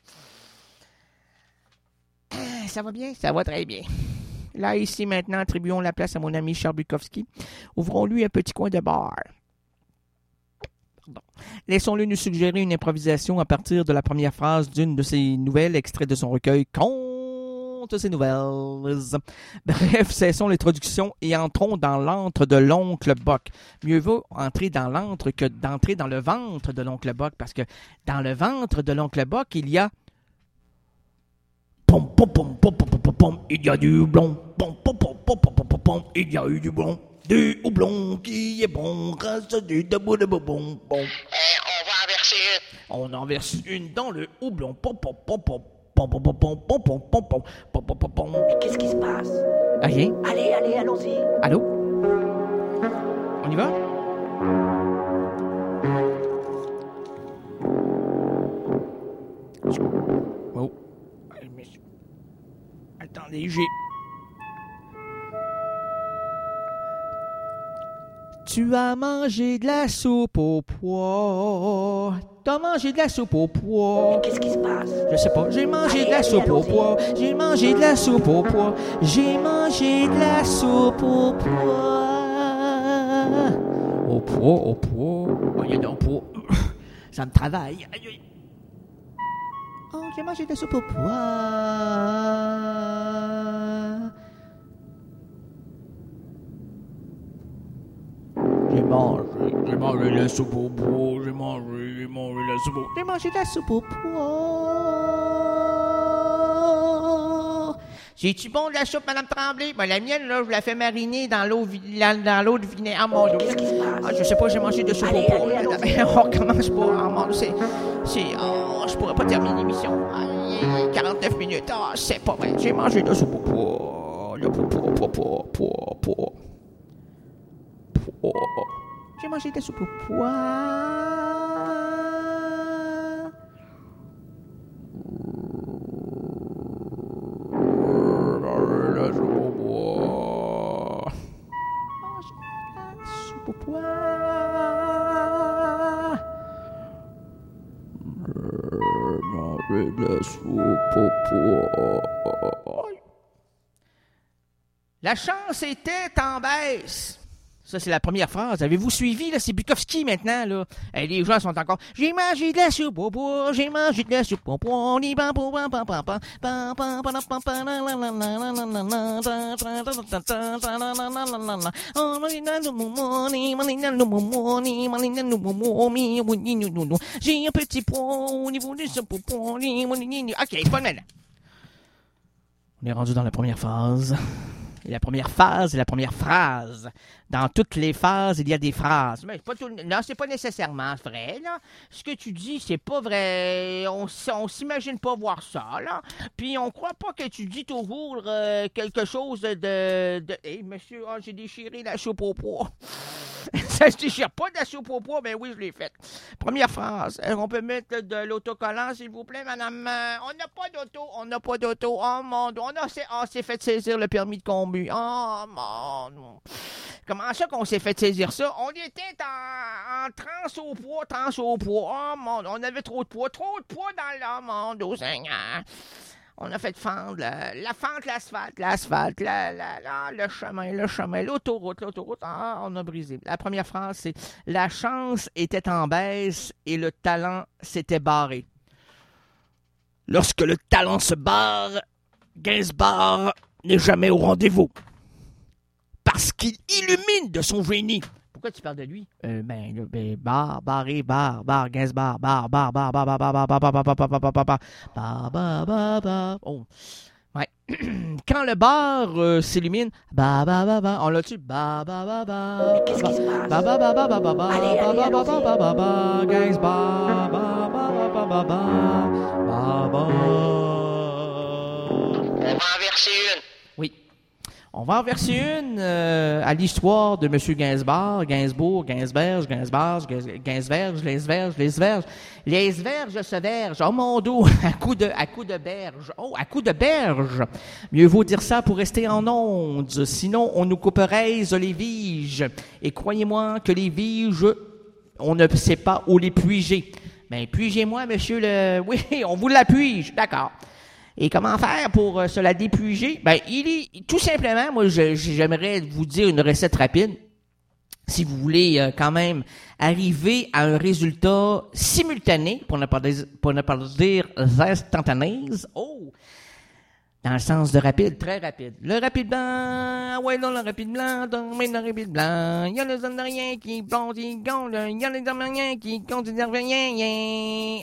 Ça va bien? Ça va très bien. Là, ici, maintenant, attribuons la place à mon ami Charles Bukowski. Ouvrons-lui un petit coin de bar. Pardon. Laissons-le nous suggérer une improvisation à partir de la première phrase d'une de ses nouvelles, extrait de son recueil Contes et nouvelles. Bref, cessons l'introduction et entrons dans l'antre de l'oncle Bock. Mieux vaut entrer dans l'antre que d'entrer dans le ventre de l'oncle Bock, parce que dans le ventre de l'oncle Bock, il y a pom pom pom pom pom pom pom, il y a du houblon. Pom pom pom pom pom pom pom, il y a eu du houblon. Du houblon qui est bon, grâce du debout de bon. On va en verser une. On en verse une dans le houblon. Pom pom pom pom pom pom pom pom pom pom pom pom pom pom pom pom. Mais qu'est-ce qui se passe? Allez, Allons-y. allô? On y va? Oh. Attendez, j'ai... Tu as mangé de la soupe aux pois. T'as mangé de la soupe aux pois. Mais qu'est-ce qui se passe? Je sais pas. J'ai mangé de la soupe aux pois. J'ai mangé de la soupe aux pois. J'ai mangé de la soupe aux pois. Aux pois, aux pois. Voyez donc, pois. Ça me travaille. Aïe, aïe. Oh, j'ai mangé de la soupe aux pois. J'ai mangé de la soupe aux pois. J'ai mangé de la soupe aux pois. J'ai mangé de la soupe aux pois. C'est-tu bon de la soupe, Mme Tremblay? Ben, la mienne, là, je la fais mariner dans l'eau de vinaigre. Ah, mon Dieu. Ah, je sais pas, j'ai mangé de soupe au poids. On recommence pas. Ah, mon Dieu, je pourrais pas terminer l'émission. 49 minutes. Ah, c'est pas vrai. J'ai mangé de soupe au poids. J'ai mangé de la soupe au pois. Soupe au pois. La soupe au pois. La chance était en baisse. Ça, c'est la première phrase. Avez-vous suivi, là? C'est Bukowski, maintenant, là. Et les gens sont encore... J'ai mangé de la soupe au pois, j'ai mangé de la soupe au pois, on y va, j'ai un petit pois au niveau du soupe au pois. OK, c'est pas mal. On est rendu dans la première phase. Et la première phase et la première phrase. Dans toutes les phases, il y a des phrases. Mais non, c'est pas nécessairement vrai, là. Ce que tu dis, c'est pas vrai. On s'imagine pas voir ça, là. Puis on croit pas que tu dis toujours quelque chose de... Hey, monsieur, j'ai déchiré la soupe au pois. Ça se déchire pas de la soupe au pois, ben oui, je l'ai faite. Première phrase. On peut mettre de l'autocollant, s'il vous plaît, madame. On n'a pas d'auto. Oh, mon Dieu. On s'est fait saisir le permis de conduire. Oh, mon Dieu. Comment ça qu'on s'est fait saisir ça? On était en transe au poids. Oh, mon Dieu. On avait trop de poids dans le monde, au Seigneur. On a fait fendre la fente, l'asphalte, le chemin, l'autoroute. Ah, on a brisé. La première phrase, c'est « La chance était en baisse et le talent s'était barré. » Lorsque le talent se barre, Gainsbourg n'est jamais au rendez-vous. Parce qu'il illumine de son génie. Pourquoi tu parles de lui? Gainsbourg, oh. Ouais. Quand le bar s'illumine, on l'a-tu? Qu'est-ce qui se passe? Gainsbourg, On va en verser une. Oui. On va en verser une à l'histoire de M. Gainsbourg, les verges se vergent. Oh mon dos, à coup de berge. Oh, à coup de berge. Mieux vaut dire ça pour rester en ondes, sinon on nous couperait les viges. Et croyez-moi que les viges, on ne sait pas où les puiger. Mais puigez-moi, monsieur le... Oui, on vous l'appuie, d'accord. Et comment faire pour se la dépuiger? Tout simplement, moi, j'aimerais vous dire une recette rapide. Si vous voulez quand même arriver à un résultat simultané, pour ne pas dire instantanéise. Oh! Dans le sens de rapide, très rapide. Le rapide blanc, ouais, non, le rapide blanc, mais le rapide blanc. Il y a les hommes de rien qui plongent, ils gonflent. Il y a les hommes de rien qui comptent, ils disent rien.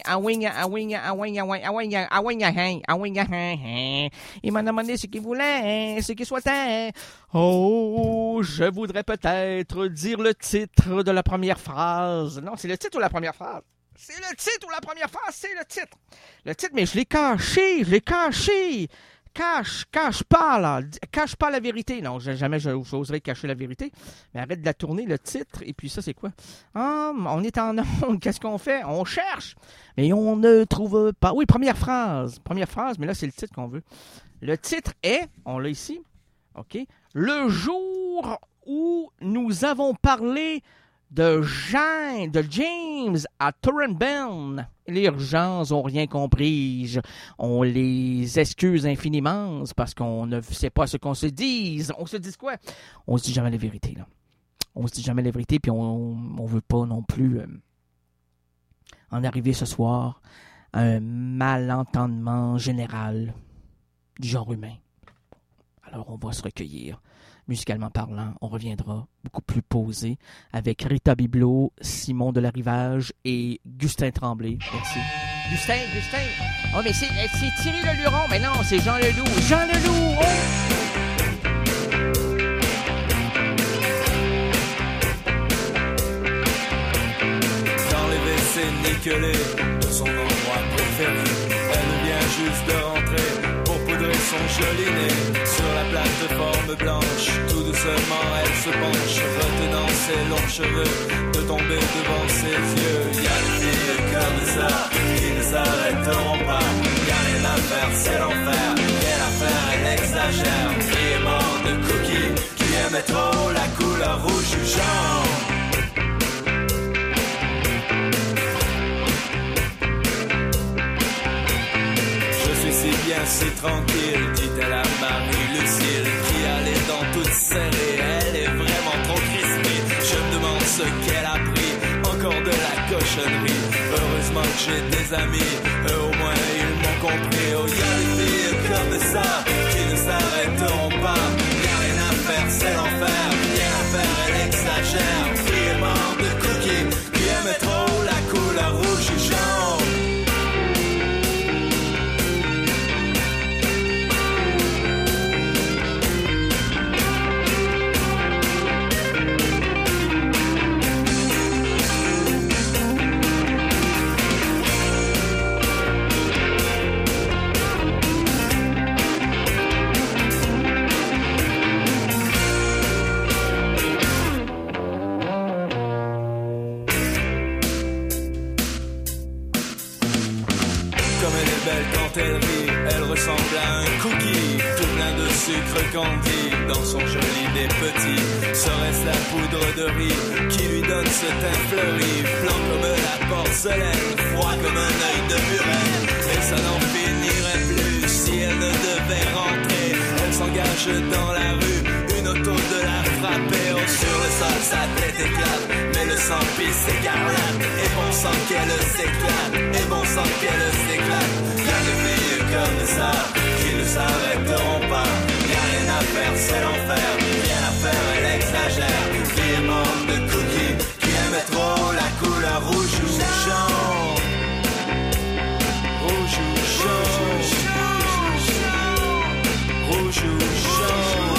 Il m'a demandé ce qu'il voulait, ce qu'il souhaitait. Oh, je voudrais peut-être dire le titre de la première phrase. Non, c'est le titre ou la première phrase? C'est le titre ou la première phrase? C'est le titre. Le titre, mais je l'ai caché. Cache pas, là. Cache pas la vérité. Non, jamais j'oserais cacher la vérité. Mais arrête de la tourner, le titre. Et puis ça, c'est quoi? Ah, on est en onde. Qu'est-ce qu'on fait? On cherche. Mais on ne trouve pas. Oui, première phrase, mais là, c'est le titre qu'on veut. Le titre est, on l'a ici, OK? Le jour où nous avons parlé de James à Torrenben. Les gens n'ont rien compris. On les excuse infiniment parce qu'on ne sait pas ce qu'on se dise. On se dit quoi? On se dit jamais la vérité, là. On se dit jamais la vérité, puis on veut pas non plus en arriver ce soir à un malentendement général du genre humain. Alors, on va se recueillir. Musicalement parlant, on reviendra beaucoup plus posé avec Rita Biblo, Simon de la Rivage et Gustin Tremblay. Merci. Gustin. Oh, mais c'est Thierry Leluron. Mais non, c'est Jean Leloup. Jean Leloup, oh! Dans les WC nickelés de son endroit préféré, elle vient juste de rentrer pour poudrer son joli nez. Sur la plateforme blanche, tout doucement elle se penche, retenant ses longs cheveux de tomber devant ses yeux. Y'a des filles comme ça qui ne s'arrêteront pas. Y'a rien à faire, c'est l'enfer. Rien à faire, elle exagère. Qui est mort de Cookie, qui aimait trop la couleur rouge du genre. Bien si tranquille, dit-elle à Marie-Lucille, qui a les dents toutes serrées, elle est vraiment trop crispée. Je me demande ce qu'elle a pris, encore de la cochonnerie. Heureusement que j'ai des amis, au moins ils m'ont compris. Oh, y'a des filles comme ça, qui ne s'arrêteront pas. Y'a rien à faire, c'est l'enfer, rien à faire, elle exagère. Qui est mort de Cookie, qui aimait trop la couleur rouge et jaune. Elle rit, elle ressemble à un cookie, tout plein de sucre candi, dans son joli nez petit. Serait-ce la poudre de riz qui lui donne ce teint fleuri, blanc comme la porcelaine, froid comme un œil de murène. Et ça n'en finirait plus si elle ne devait rentrer. Elle s'engage dans la rue, une auto de la frapper. Oh, sur le sol sa tête éclate, mais le sang pisse écarlate. Et bon sang qu'elle s'éclate, et bon sang qu'elle s'éclate. Y'a des filles comme ça qui ne s'arrêteront pas. Y'a rien à faire, c'est l'enfer. Rien à faire, elle exagère. Qui est mort de Cookie, qui aimait trop la couleur rouge ou jaune. Rouge ou jaune. Rouge ou jaune.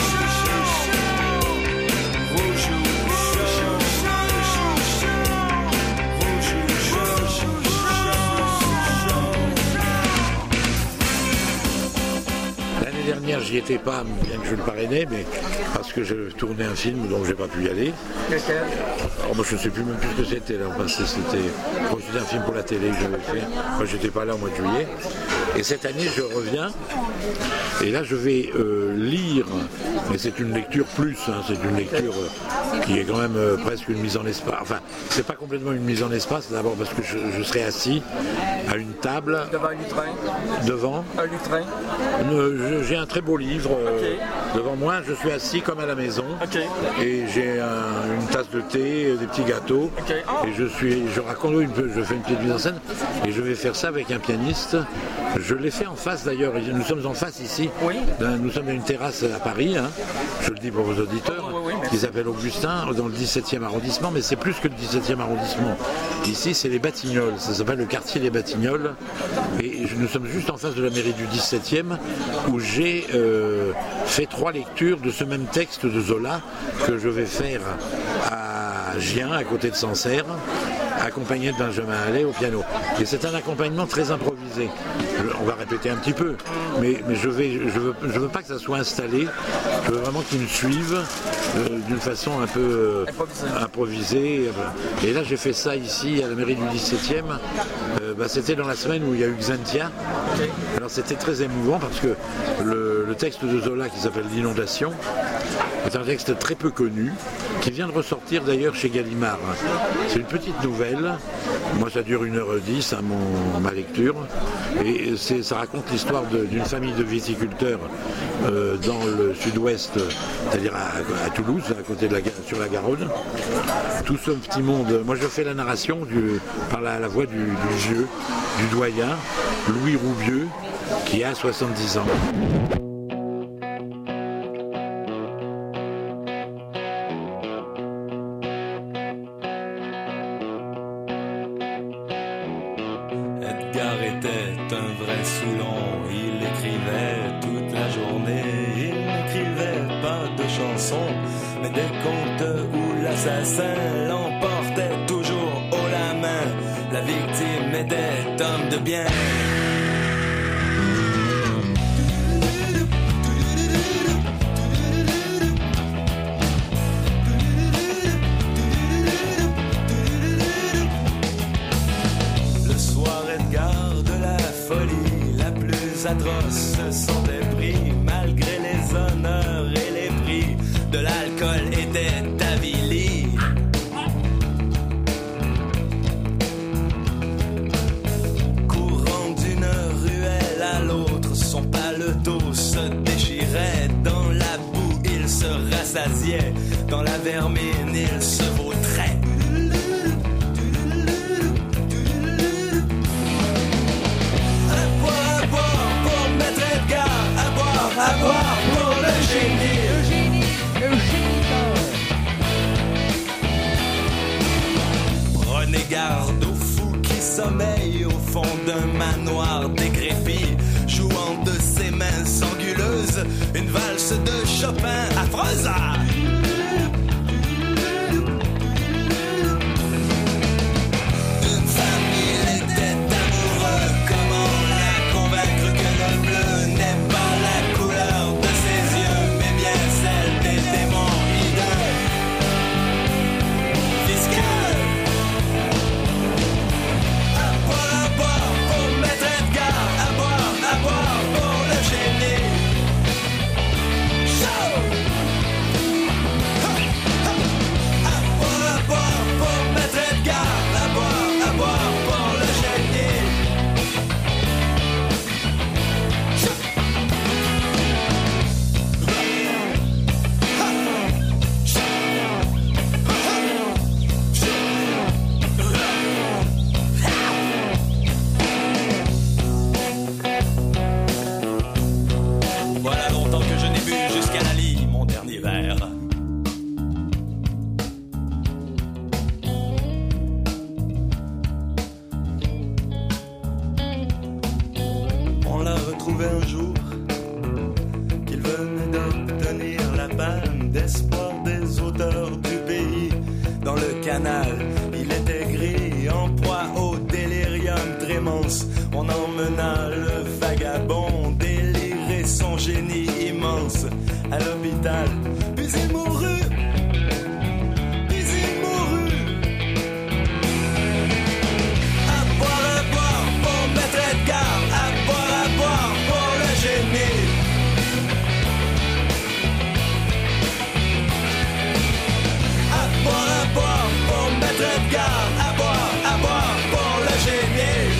Dernière, j'y étais pas, bien que je le parrainais, mais parce que je tournais un film, donc j'ai pas pu y aller. Alors moi je ne sais plus même plus ce que c'était là, parce que c'était un film pour la télé que j'avais fait. Moi j'étais pas là au mois de juillet. Et cette année je reviens, et là je vais lire, mais c'est une lecture plus, hein, c'est une lecture qui est quand même presque une mise en espace. Enfin, c'est pas complètement une mise en espace, d'abord parce que je serai assis à une table. Devant un lutrin. Devant un lutrin. J'ai un très beau livre devant moi, je suis assis comme à la maison et j'ai une tasse de thé, des petits gâteaux et je raconte je fais une petite mise en scène et je vais faire ça avec un pianiste. Je l'ai fait en face d'ailleurs, nous sommes en face ici, nous sommes à une terrasse à Paris, hein, je le dis pour vos auditeurs, qui s'appelle Augustin, dans le 17e arrondissement, mais c'est plus que le 17e arrondissement. Ici c'est les Batignolles, ça s'appelle le quartier des Batignolles et nous sommes juste en face de la mairie du 17e où j'ai fait 3 lectures de ce même texte de Zola que je vais faire à Gien, à côté de Sancerre, accompagné de Benjamin Allais au piano. Et c'est un accompagnement très improvisé. On va répéter un petit peu, mais je veux pas que ça soit installé, je veux vraiment qu'ils me suivent d'une façon un peu improvisée. Et là j'ai fait ça ici à la mairie du 17e, c'était dans la semaine où il y a eu Xantia. Alors c'était très émouvant parce que le texte de Zola qui s'appelle L'Inondation est un texte très peu connu, qui vient de ressortir d'ailleurs chez Gallimard. C'est une petite nouvelle, moi ça dure 1h10 à ma lecture, et ça raconte l'histoire d'une famille de viticulteurs dans le sud-ouest, c'est-à-dire à Toulouse, à côté sur la Garonne. Tout ce petit monde, moi je fais la narration par la voix du vieux, du doyen, Louis Roubieux, qui a 70 ans. des contes où l'assassin l'emportait toujours haut la main. La victime était homme de bien. Le soir, Edgar de la folie la plus atroce se sentait pris malgré les honneurs et les prix. De l'alcool était avili. Courant d'une ruelle à l'autre, son paletot se déchirait. Dans la boue, il se rassasiait. Dans la vermine, il se vautrait. À boire pour Maître Edgar. À boire pour le génie. Prenez garde aux fous qui sommeillent au fond d'un manoir décrépit, jouant de ses mains anguleuses une valse de Chopin affreuse. D'une femme, il était amoureux. Comment la convaincre que le bleu n'est pas la couleur de ses yeux, mais bien celle des démons hideux? Fiscal. À boire pour Maître Edgar. À boire pour le génie. Chaud. À boire pour Maître Edgar. À boire pour le génie. Voilà longtemps que je n'ai bu jusqu'à la lie mon dernier verre. On l'a retrouvé un jour, qu'il venait d'obtenir la palme d'espoir des auteurs du pays. Dans le canal, il était gris, en proie au délirium trémence. On emmena le vagabond, déliré son génie immense, à l'hôpital. Puis il mourut. À boire pour Maître Edgar. À boire pour le génie. À boire pour Maître Edgar. À boire pour le génie.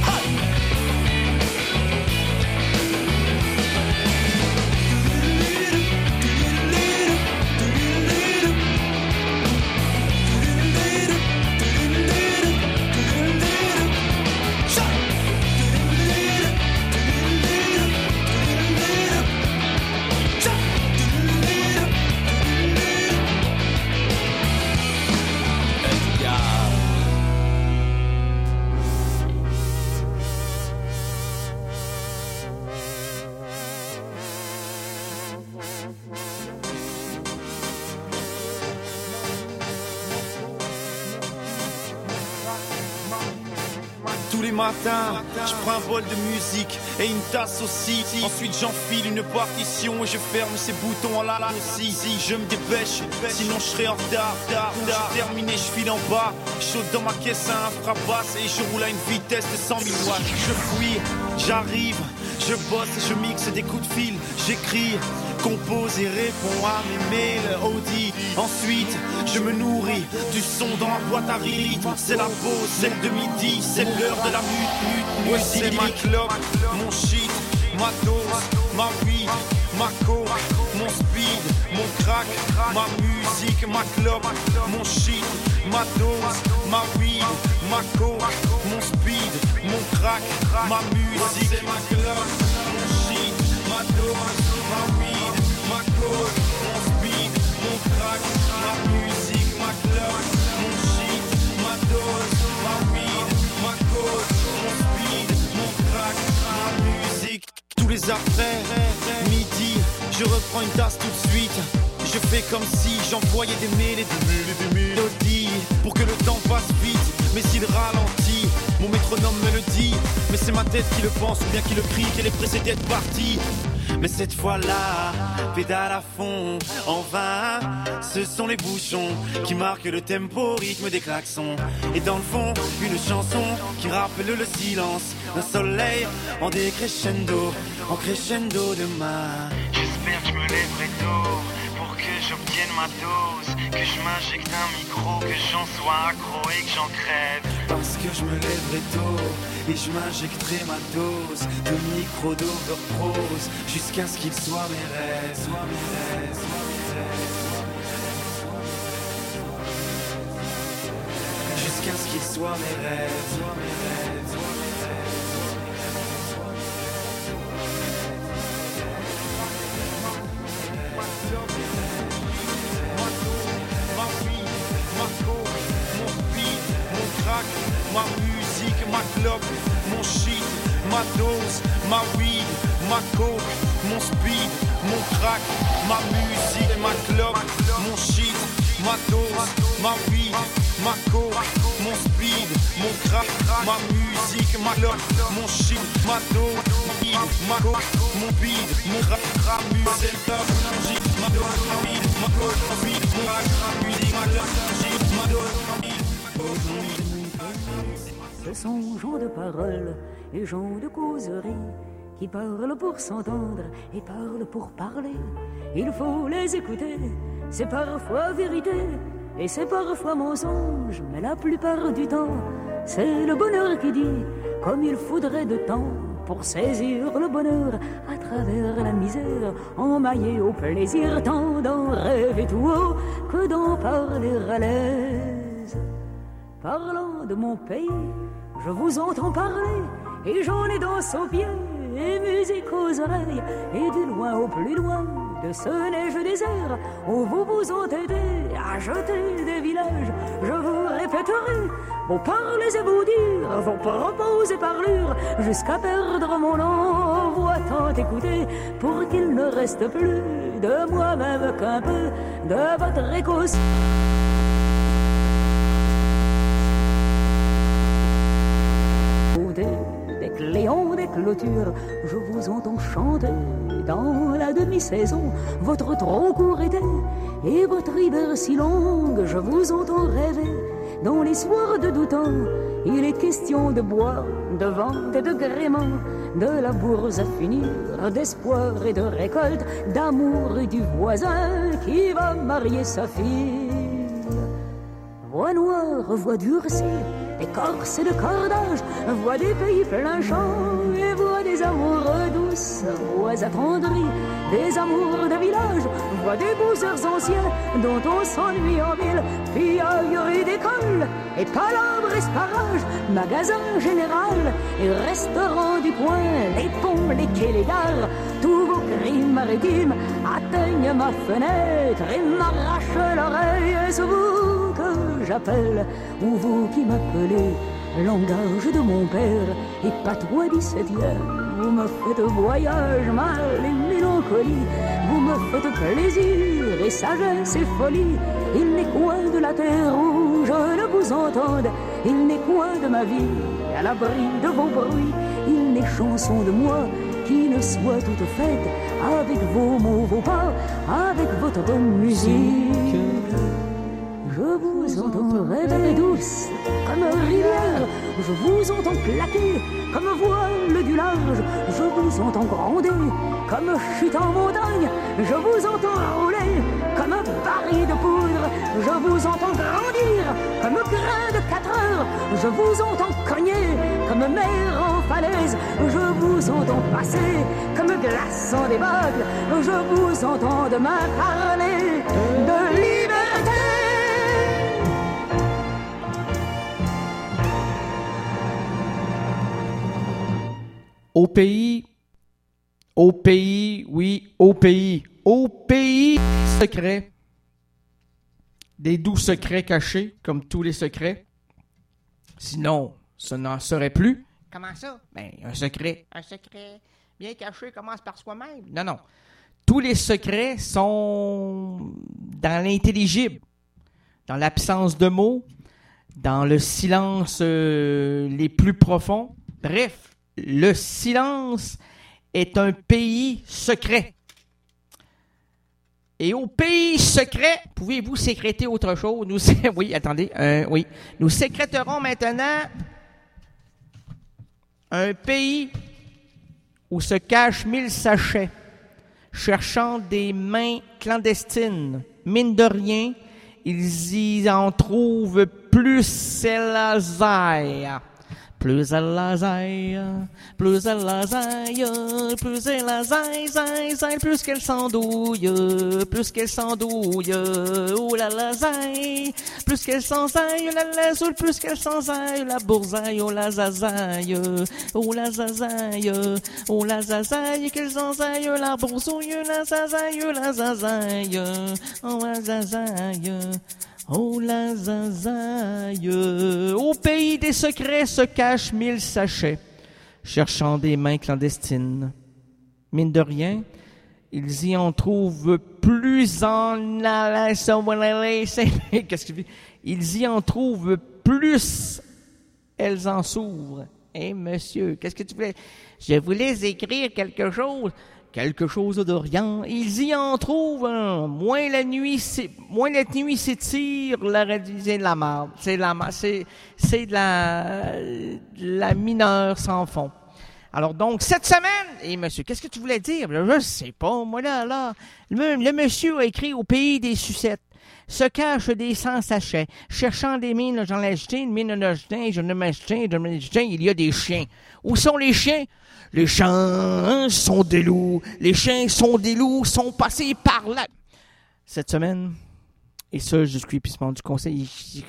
Tous les matins, je prends un bol de musique et une tasse aussi. Ensuite j'enfile une partition et je ferme ces boutons à la aussi. Si je me dépêche, sinon je serai en retard. J'ai terminé, je file en bas, chaud dans ma caisse à un frappe-basse et je roule à une vitesse de 100 000 watts. Je fuis, j'arrive, je bosse et je mixe des coups de fil. J'écris, compose et réponds à mes mails Audi. Ensuite, je me nourris du son dans ma boîte à rythme. C'est la pause, celle de midi, c'est l'heure de la musique. C'est ma clope, mon shit, ma dose, ma weed, ma coke, mon speed, mon crack, ma musique, ma clope, mon shit, ma dose, ma weed, ma coke, mon speed, mon crack, ma musique. C'est ma clope, mon shit, ma dose, ma weed, ma coke, mon speed, mon crack, ma musique, ma clope, mon shit, ma dose, ma weed, ma coke, mon speed, mon crack, ma musique. Tous les après midi, je reprends une tasse tout de suite. Je fais comme si j'envoyais des mélodies pour que le temps passe vite, mais s'il ralentit, mon métronome me le dit. Mais c'est ma tête qui le pense ou bien qui le crie, qu'elle est pressée d'être partie. Mais cette fois-là, pédale à fond, en vain. Ce sont les bouchons qui marquent le tempo au rythme des klaxons. Et dans le fond, une chanson qui rappelle le silence d'un soleil en décrescendo, en crescendo de ma. J'espère que je me lèverai tôt pour que j'obtienne ma dose, que je m'injecte un micro, que j'en sois accro et que j'en crève. Parce que je me lèverai tôt et je m'injecterai ma dose de micro d'overprose jusqu'à ce qu'il soit mes rêves, soit mes rêves, soit mes rêves. Jusqu'à ce qu'il soit mes rêves, soit mes rêves, soit mes rêves. Ma musique, ma clope, mon shit, ma dose, ma weed, ma coke, mon speed, mon crack, ma musique, ma clope, mon shit, ma dose, ma weed, ma coke, mon speed, mon crack, ma musique, ma clope, mon shit, ma dose, ma coke, mon speed, mon crack, ma musique, ma dose, ma weed, ma coke, mon speed, mon crack, ma musique, ma clope, mon shit, ma dose, ma weed. Ce sont gens de parole et gens de causerie qui parlent pour s'entendre et parlent pour parler. Il faut les écouter, c'est parfois vérité et c'est parfois mensonge, mais la plupart du temps, c'est le bonheur qui dit comme il faudrait de temps pour saisir le bonheur à travers la misère, emmaillé au plaisir, tant d'en rêver tout haut que d'en parler à l'aise. Parlant de mon pays, je vous entends parler, et j'en ai danse aux pieds, et musique aux oreilles, et du loin au plus loin, de ce neige désert, où vous vous entêtez à jeter des villages, je vous répéterai, vos paroles et vos dires, vos propos et parlures, jusqu'à perdre mon envoi tant écouté, pour qu'il ne reste plus de moi-même qu'un peu de votre écho. Des cléons, des clôtures, je vous entends chanter dans la demi-saison votre trop court été et votre hiver si longue, je vous entends rêver dans les soirs de doux temps. Il est question de bois, de vente et de gréement, de la bourse à finir, d'espoir et de récolte, d'amour et du voisin qui va marier sa fille. Voix noire, voix durcie, d'écorce et de cordage, voix des pays plein champ et voix des amours douces, voix attendries, des amours de village, voix des beaux heures anciens dont on s'ennuie en ville, piaillerie d'école et palabres esparage, magasin général et restaurant du coin, les ponts, les quais, les gares, tous vos cris maritimes atteignent ma fenêtre et m'arrachent l'oreille. Est-ce vous que j'appelle ou vous qui m'appelez, langage de mon père et patois 17e? Vous me faites voyage, mal et mélancolie, vous me faites plaisir et sagesse et folie. Il n'est coin de la terre où je ne vous entende, il n'est coin de ma vie à l'abri de vos bruits, il n'est chanson de moi qui ne soit toute faite avec vos mots, vos pas, avec votre musique. Je vous entends rêver douce comme rivière, je vous entends claquer comme voile du large, je vous entends gronder comme chute en montagne, je vous entends rouler comme un baril de poudre, je vous entends grandir comme grain de 4 heures, je vous entends cogner comme mer en falaise, je vous entends passer comme glace en débâcle, je vous entends demain parler de liberté. Au pays, oui, au pays secret, des doux secrets cachés, comme tous les secrets. Sinon, ce n'en serait plus. Comment ça? Ben, un secret bien caché commence par soi-même. Non. Tous les secrets sont dans l'intelligible, dans l'absence de mots, dans le silence les plus profonds. Bref, le silence est un pays secret. Et au pays secret, pouvez-vous sécréter autre chose? Oui, attendez, oui. Nous sécréterons maintenant un pays où se cachent 1000 sachets, cherchant des mains clandestines. Mine de rien, ils y en trouvent plus Elazaya. Plus Elazaya, plus Elazaya, plus Elazaya, plus qu'elle s'endouille, oh la lasaille, plus qu'elle s'enzaille, la lazoule, plus qu'elle s'enzaille, la boursaille, oh la zazaille, oh la zazaille, oh la zazaille, qu'elle s'enzaille, la boursouille, la zazaille, oh la zazaille. Oh la zazaille, au pays des secrets se cachent 1000 sachets, cherchant des mains clandestines. Mine de rien, ils y en trouvent plus en... Qu'est-ce que ils y en trouvent plus, elles en s'ouvrent. Eh monsieur, qu'est-ce que tu voulais? Je voulais écrire quelque chose d'Orient. Ils y en trouvent, hein. Moins la nuit s'étire, c'est de la merde. C'est de la mineure sans fond. Alors donc, cette semaine, monsieur, qu'est-ce que tu voulais dire? Je sais pas, moi là. Le monsieur a écrit au pays des sucettes. Se cache des 100 sachets, cherchant des mines, j'en ai jeté, une mine de jeté, il y a des chiens. Où sont les chiens? Les chiens sont des loups, sont passés par là. Cette semaine, et ça jusqu'au épuisement du conseil,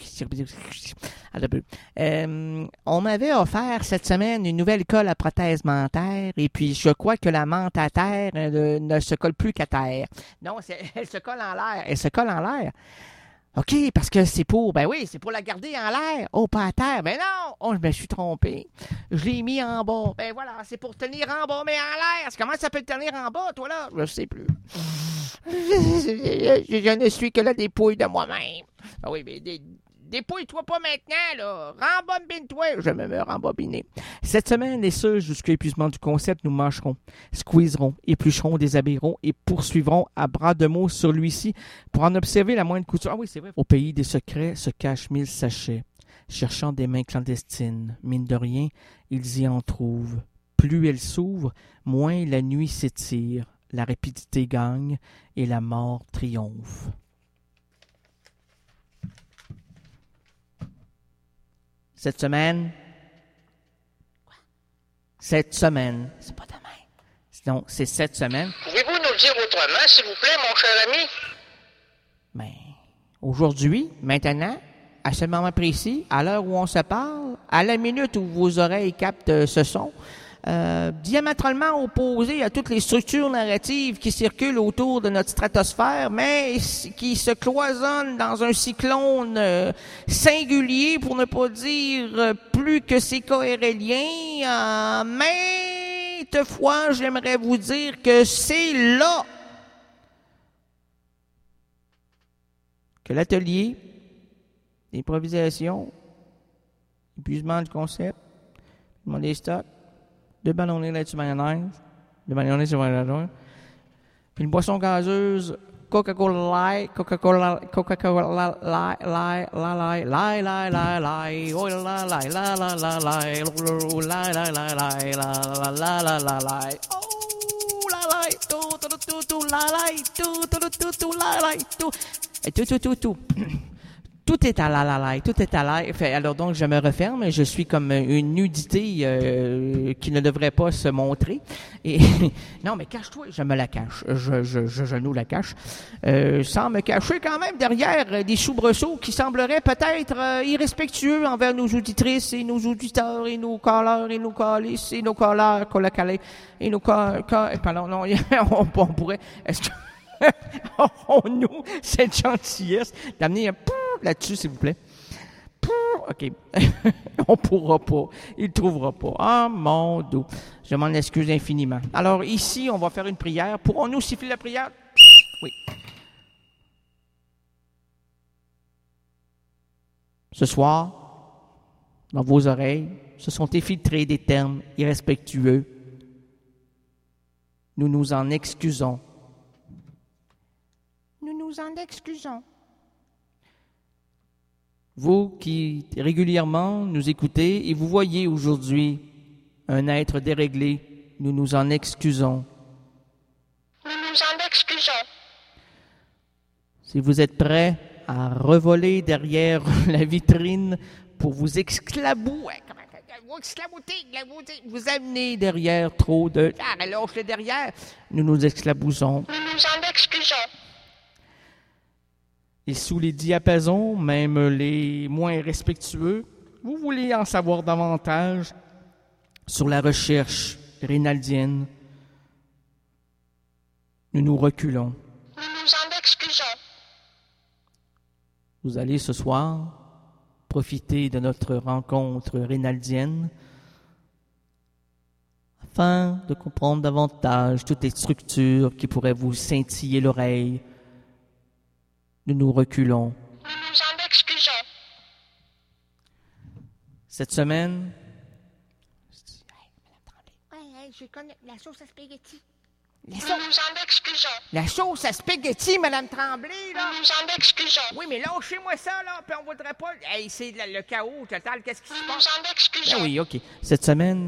on m'avait offert cette semaine une nouvelle colle à prothèse mentaire, et puis je crois que la menthe à terre ne se colle plus qu'à terre. Non, elle se colle en l'air. OK, parce que c'est pour la garder en l'air. Oh, pas à terre. Ben non! Oh, je me suis trompé. Je l'ai mis en bas. Ben voilà, c'est pour tenir en bas, mais en l'air. Comment ça peut tenir en bas, toi, là? Je sais plus. Je ne suis que la dépouille de moi-même. Ah oui, mais dépouille-toi pas maintenant, là. Rembobine-toi. Je vais me rembobiner. Cette semaine, et ce, jusqu'à l'épuisement du concept, nous mâcherons, squeezerons, éplucherons, déshabillerons et poursuivrons à bras de mots sur lui-ci pour en observer la moindre couture. Ah oui, c'est vrai. Au pays des secrets se cachent 1000 sachets, cherchant des mains clandestines. Mine de rien, ils y en trouvent. Plus elles s'ouvrent, moins la nuit s'étire, la rapidité gagne et la mort triomphe. Cette semaine, c'est pas demain. Non, c'est cette semaine. Pouvez-vous nous le dire autrement, s'il vous plaît, mon cher ami? Ben, aujourd'hui, maintenant, à ce moment précis, à l'heure où on se parle, à la minute où vos oreilles captent ce son, diamétralement opposé à toutes les structures narratives qui circulent autour de notre stratosphère, mais qui se cloisonnent dans un cyclone singulier, pour ne pas dire plus que c'est cohérélien. Maintes fois, j'aimerais vous dire que c'est là que l'atelier d'improvisation, épuisement du concept, des stocks, 2 ballonnets là-dessus mayonnaise, 2 mayonnaise sur mayonnaise, puis une boisson gazeuse, Coca-Cola Light, Coca-Cola Light, oh la la la la la la, oh la la la la la la la la la la, oh la la, tout la la, tout la la, tout. Tout est à la, tout est à la. Alors donc, je me referme, je suis comme une nudité qui ne devrait pas se montrer. Et non, mais cache-toi, je me la cache. Je nous la cache. Sans me cacher quand même derrière des soubresauts qui sembleraient peut-être irrespectueux envers nos auditrices et nos auditeurs et nos calleurs et nos calices et nos calleurs, colocalés et nos pardon, non, on pourrait... Est-ce que... Aurons-nous cette gentillesse d'amener un là-dessus, s'il vous plaît. OK. On pourra pas. Il trouvera pas. Ah, mon Dieu. Je m'en excuse infiniment. Alors, ici, on va faire une prière. Pourrons-nous siffler la prière? Oui. Ce soir, dans vos oreilles, se sont infiltrés des termes irrespectueux. Nous nous en excusons. Nous nous en excusons. Vous qui régulièrement nous écoutez et vous voyez aujourd'hui un être déréglé, nous nous en excusons. Nous nous en excusons. Si vous êtes prêts à revoler derrière la vitrine pour vous vous amener derrière trop de... Ah, lâche-le derrière. Nous nous exclabousons. Nous nous en excusons. Et sous les diapasons, même les moins respectueux, vous voulez en savoir davantage sur la recherche rinaldienne. Nous nous reculons. Nous nous en excusons. Vous allez ce soir profiter de notre rencontre rinaldienne afin de comprendre davantage toutes les structures qui pourraient vous scintiller l'oreille. Nous nous reculons. Nous nous en excusons. Cette semaine... Je connais la sauce à spaghetti. Nous nous en excusons. La sauce à spaghetti, Madame Tremblay, là. Nous nous en excusons. Oui, mais lâchez-moi ça, là, puis on voudrait pas... Hey, c'est le chaos total, qu'est-ce qui se Nous passe? nous en excusons. Ah oui, OK. Cette semaine,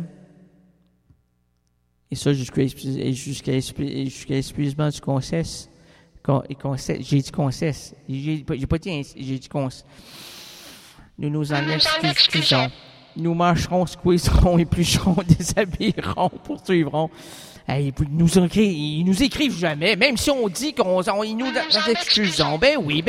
et ça jusqu'à l'épuisement du concesse, j'ai dit concesse. J'ai pas dit ainsi, j'ai dit concesse. Nous nous en excusons. Nous marcherons, squeezerons, éplucherons, déshabillerons, poursuivrons. Hey, ils nous écrivent jamais, même si on dit ils nous excusons. Ben oui.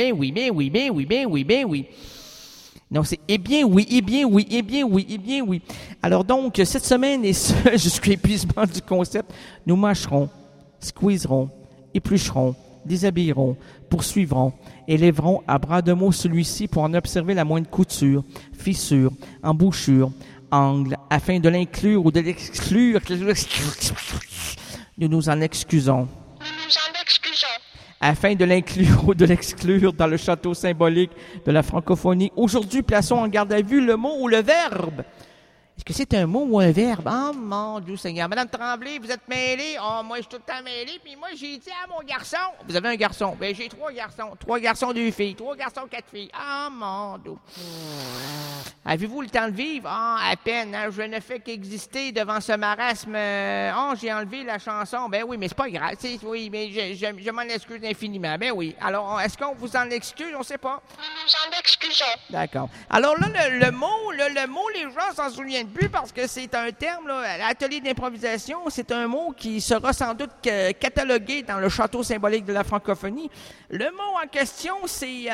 Non, c'est eh bien oui. Alors donc, cette semaine, et ce, jusqu'à l'épuisement du concept, nous mâcherons, squeezerons, éplucherons, déshabillerons, poursuivrons, élèverons à bras de mots celui-ci pour en observer la moindre couture, fissure, embouchure, angle, afin de l'inclure ou de l'exclure. Nous nous en excusons. Nous nous en excusons. Afin de l'inclure ou de l'exclure dans le château symbolique de la francophonie. Aujourd'hui, plaçons en garde à vue le mot ou le verbe. Est-ce que c'est un mot ou un verbe? Oh, mon Dieu Seigneur. Madame Tremblay, vous êtes mêlée? Oh, moi, je suis tout le temps mêlée. Puis moi, j'ai dit à mon garçon... Vous avez un garçon? Ben, j'ai 3 garçons. 3 garçons, 2 filles. 3 garçons, 4 filles. Oh, mon Dieu. Avez-vous le temps de vivre? Ah, à peine. Hein? Je ne fais qu'exister devant ce marasme. J'ai enlevé la chanson. Ben oui, mais c'est pas grave. Oui, mais je m'en excuse infiniment. Ben oui. Alors, est-ce qu'on vous en excuse? On sait pas. Nous nous en excusons. D'accord. Alors là, le mot, les gens s'en souviennent plus parce que c'est un terme, là, à l'atelier d'improvisation, c'est un mot qui sera sans doute catalogué dans le château symbolique de la francophonie. Le mot en question, c'est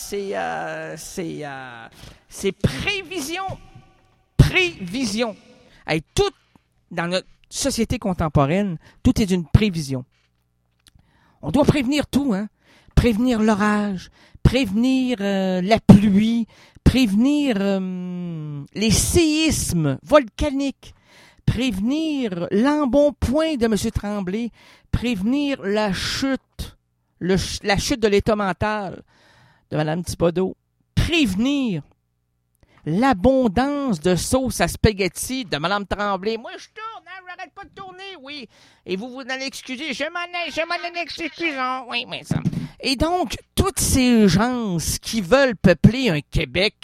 prévision. Prévision. Hey, tout dans notre société contemporaine, tout est une prévision. On doit prévenir tout, hein? Prévenir l'orage, prévenir la pluie, prévenir les séismes volcaniques, prévenir l'embonpoint de M. Tremblay, prévenir la chute de l'état mental de Mme Thibodeau, prévenir l'abondance de sauce à spaghetti de Mme Tremblay. Moi, je tourne, hein, j'arrête pas de tourner, oui. Et vous en excusez, je m'en excusons, oui, mais ça... Et donc, toutes ces gens qui veulent peupler un Québec,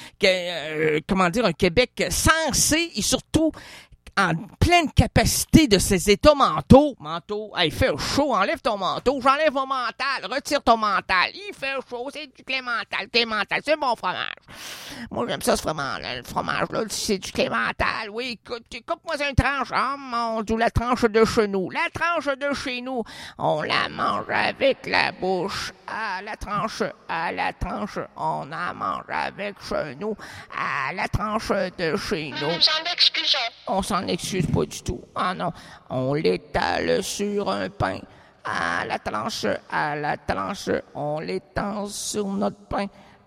un Québec sensé et surtout en pleine capacité de ses états mentaux. Il fait chaud, enlève ton manteau, j'enlève mon mental, retire ton mental. Il fait chaud, c'est du Clémental, c'est bon fromage. Moi, j'aime ça, ce fromage-là. Le fromage-là, c'est du Clémental. Oui, coupe-moi une tranche. Oh mon Dieu, la tranche de chez nous. La tranche de chez nous, on la mange avec la bouche. À la tranche, on la mange avec chez nous. À la tranche de chez nous. Nous nous en excusons. On s'en excuse pas du tout. Ah non, on l'étale sur un pain. À la tranche, on l'étend sur notre pain.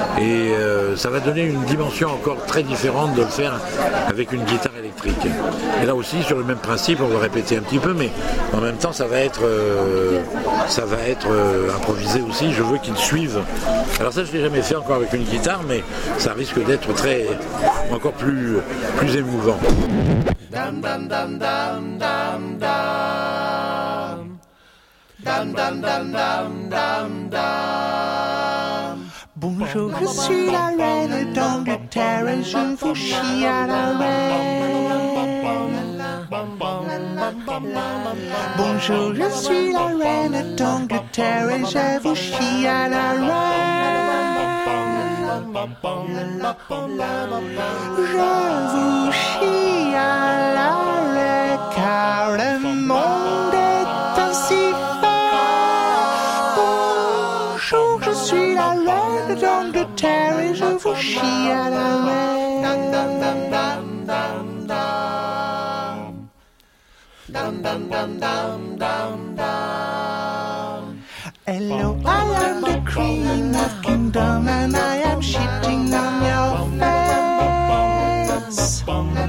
Et ça va donner une dimension encore très différente de le faire avec une guitare électrique. Et là aussi, sur le même principe, on va répéter un petit peu, mais en même temps, ça va être improvisé aussi. Je veux qu'ils suivent. Alors ça, je ne l'ai jamais fait encore avec une guitare, mais ça risque d'être encore plus émouvant. Dam dam dam dam dam dam. Dam dam dam dam dam dam. Bonjour, je suis la reine d'Angleterre et je vous chie à la reine. Bonjour, je suis la reine d'Angleterre et je vous chie à la reine. Je vous chie à la reine car le monde est ainsi fait. Bonjour, je suis la reine d'Angleterre et je vous chie à la reine. Dam dam dam dam dam. Dam dam dam dam dam dam. Hello, I am the queen of kingdom and I am shitting on your face.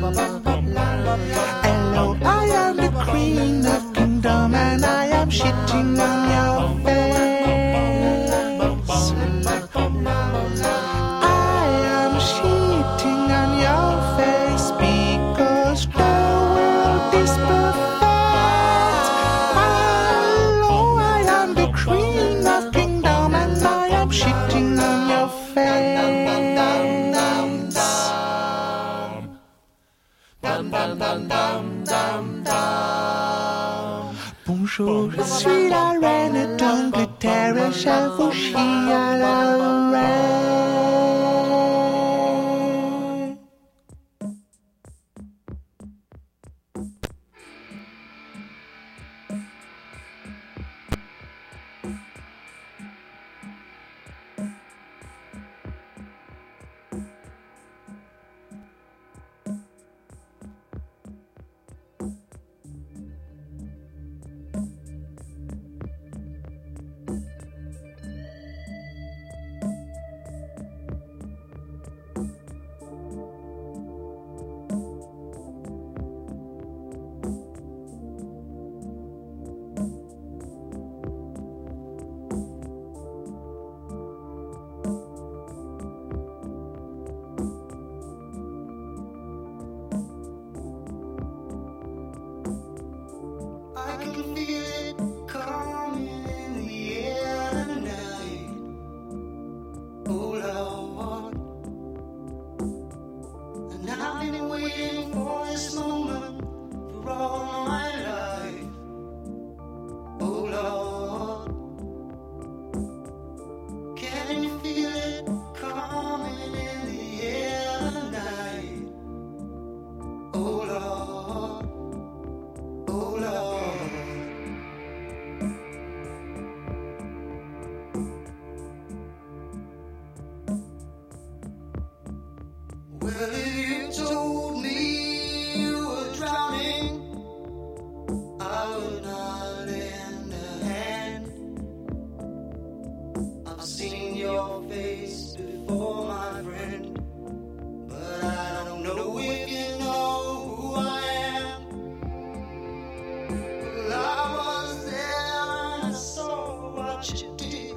Hello, I am the queen of kingdom and I am shitting on your face. I am shitting on your face because the world is perfect. Hello, I am the queen of kingdom and I am shitting on your face. Dam dam dam dam dam dam. Bonjour, je suis la reine d'Angleterre et je vous chie à la reine.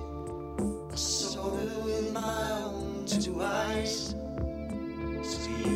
Two eyes, see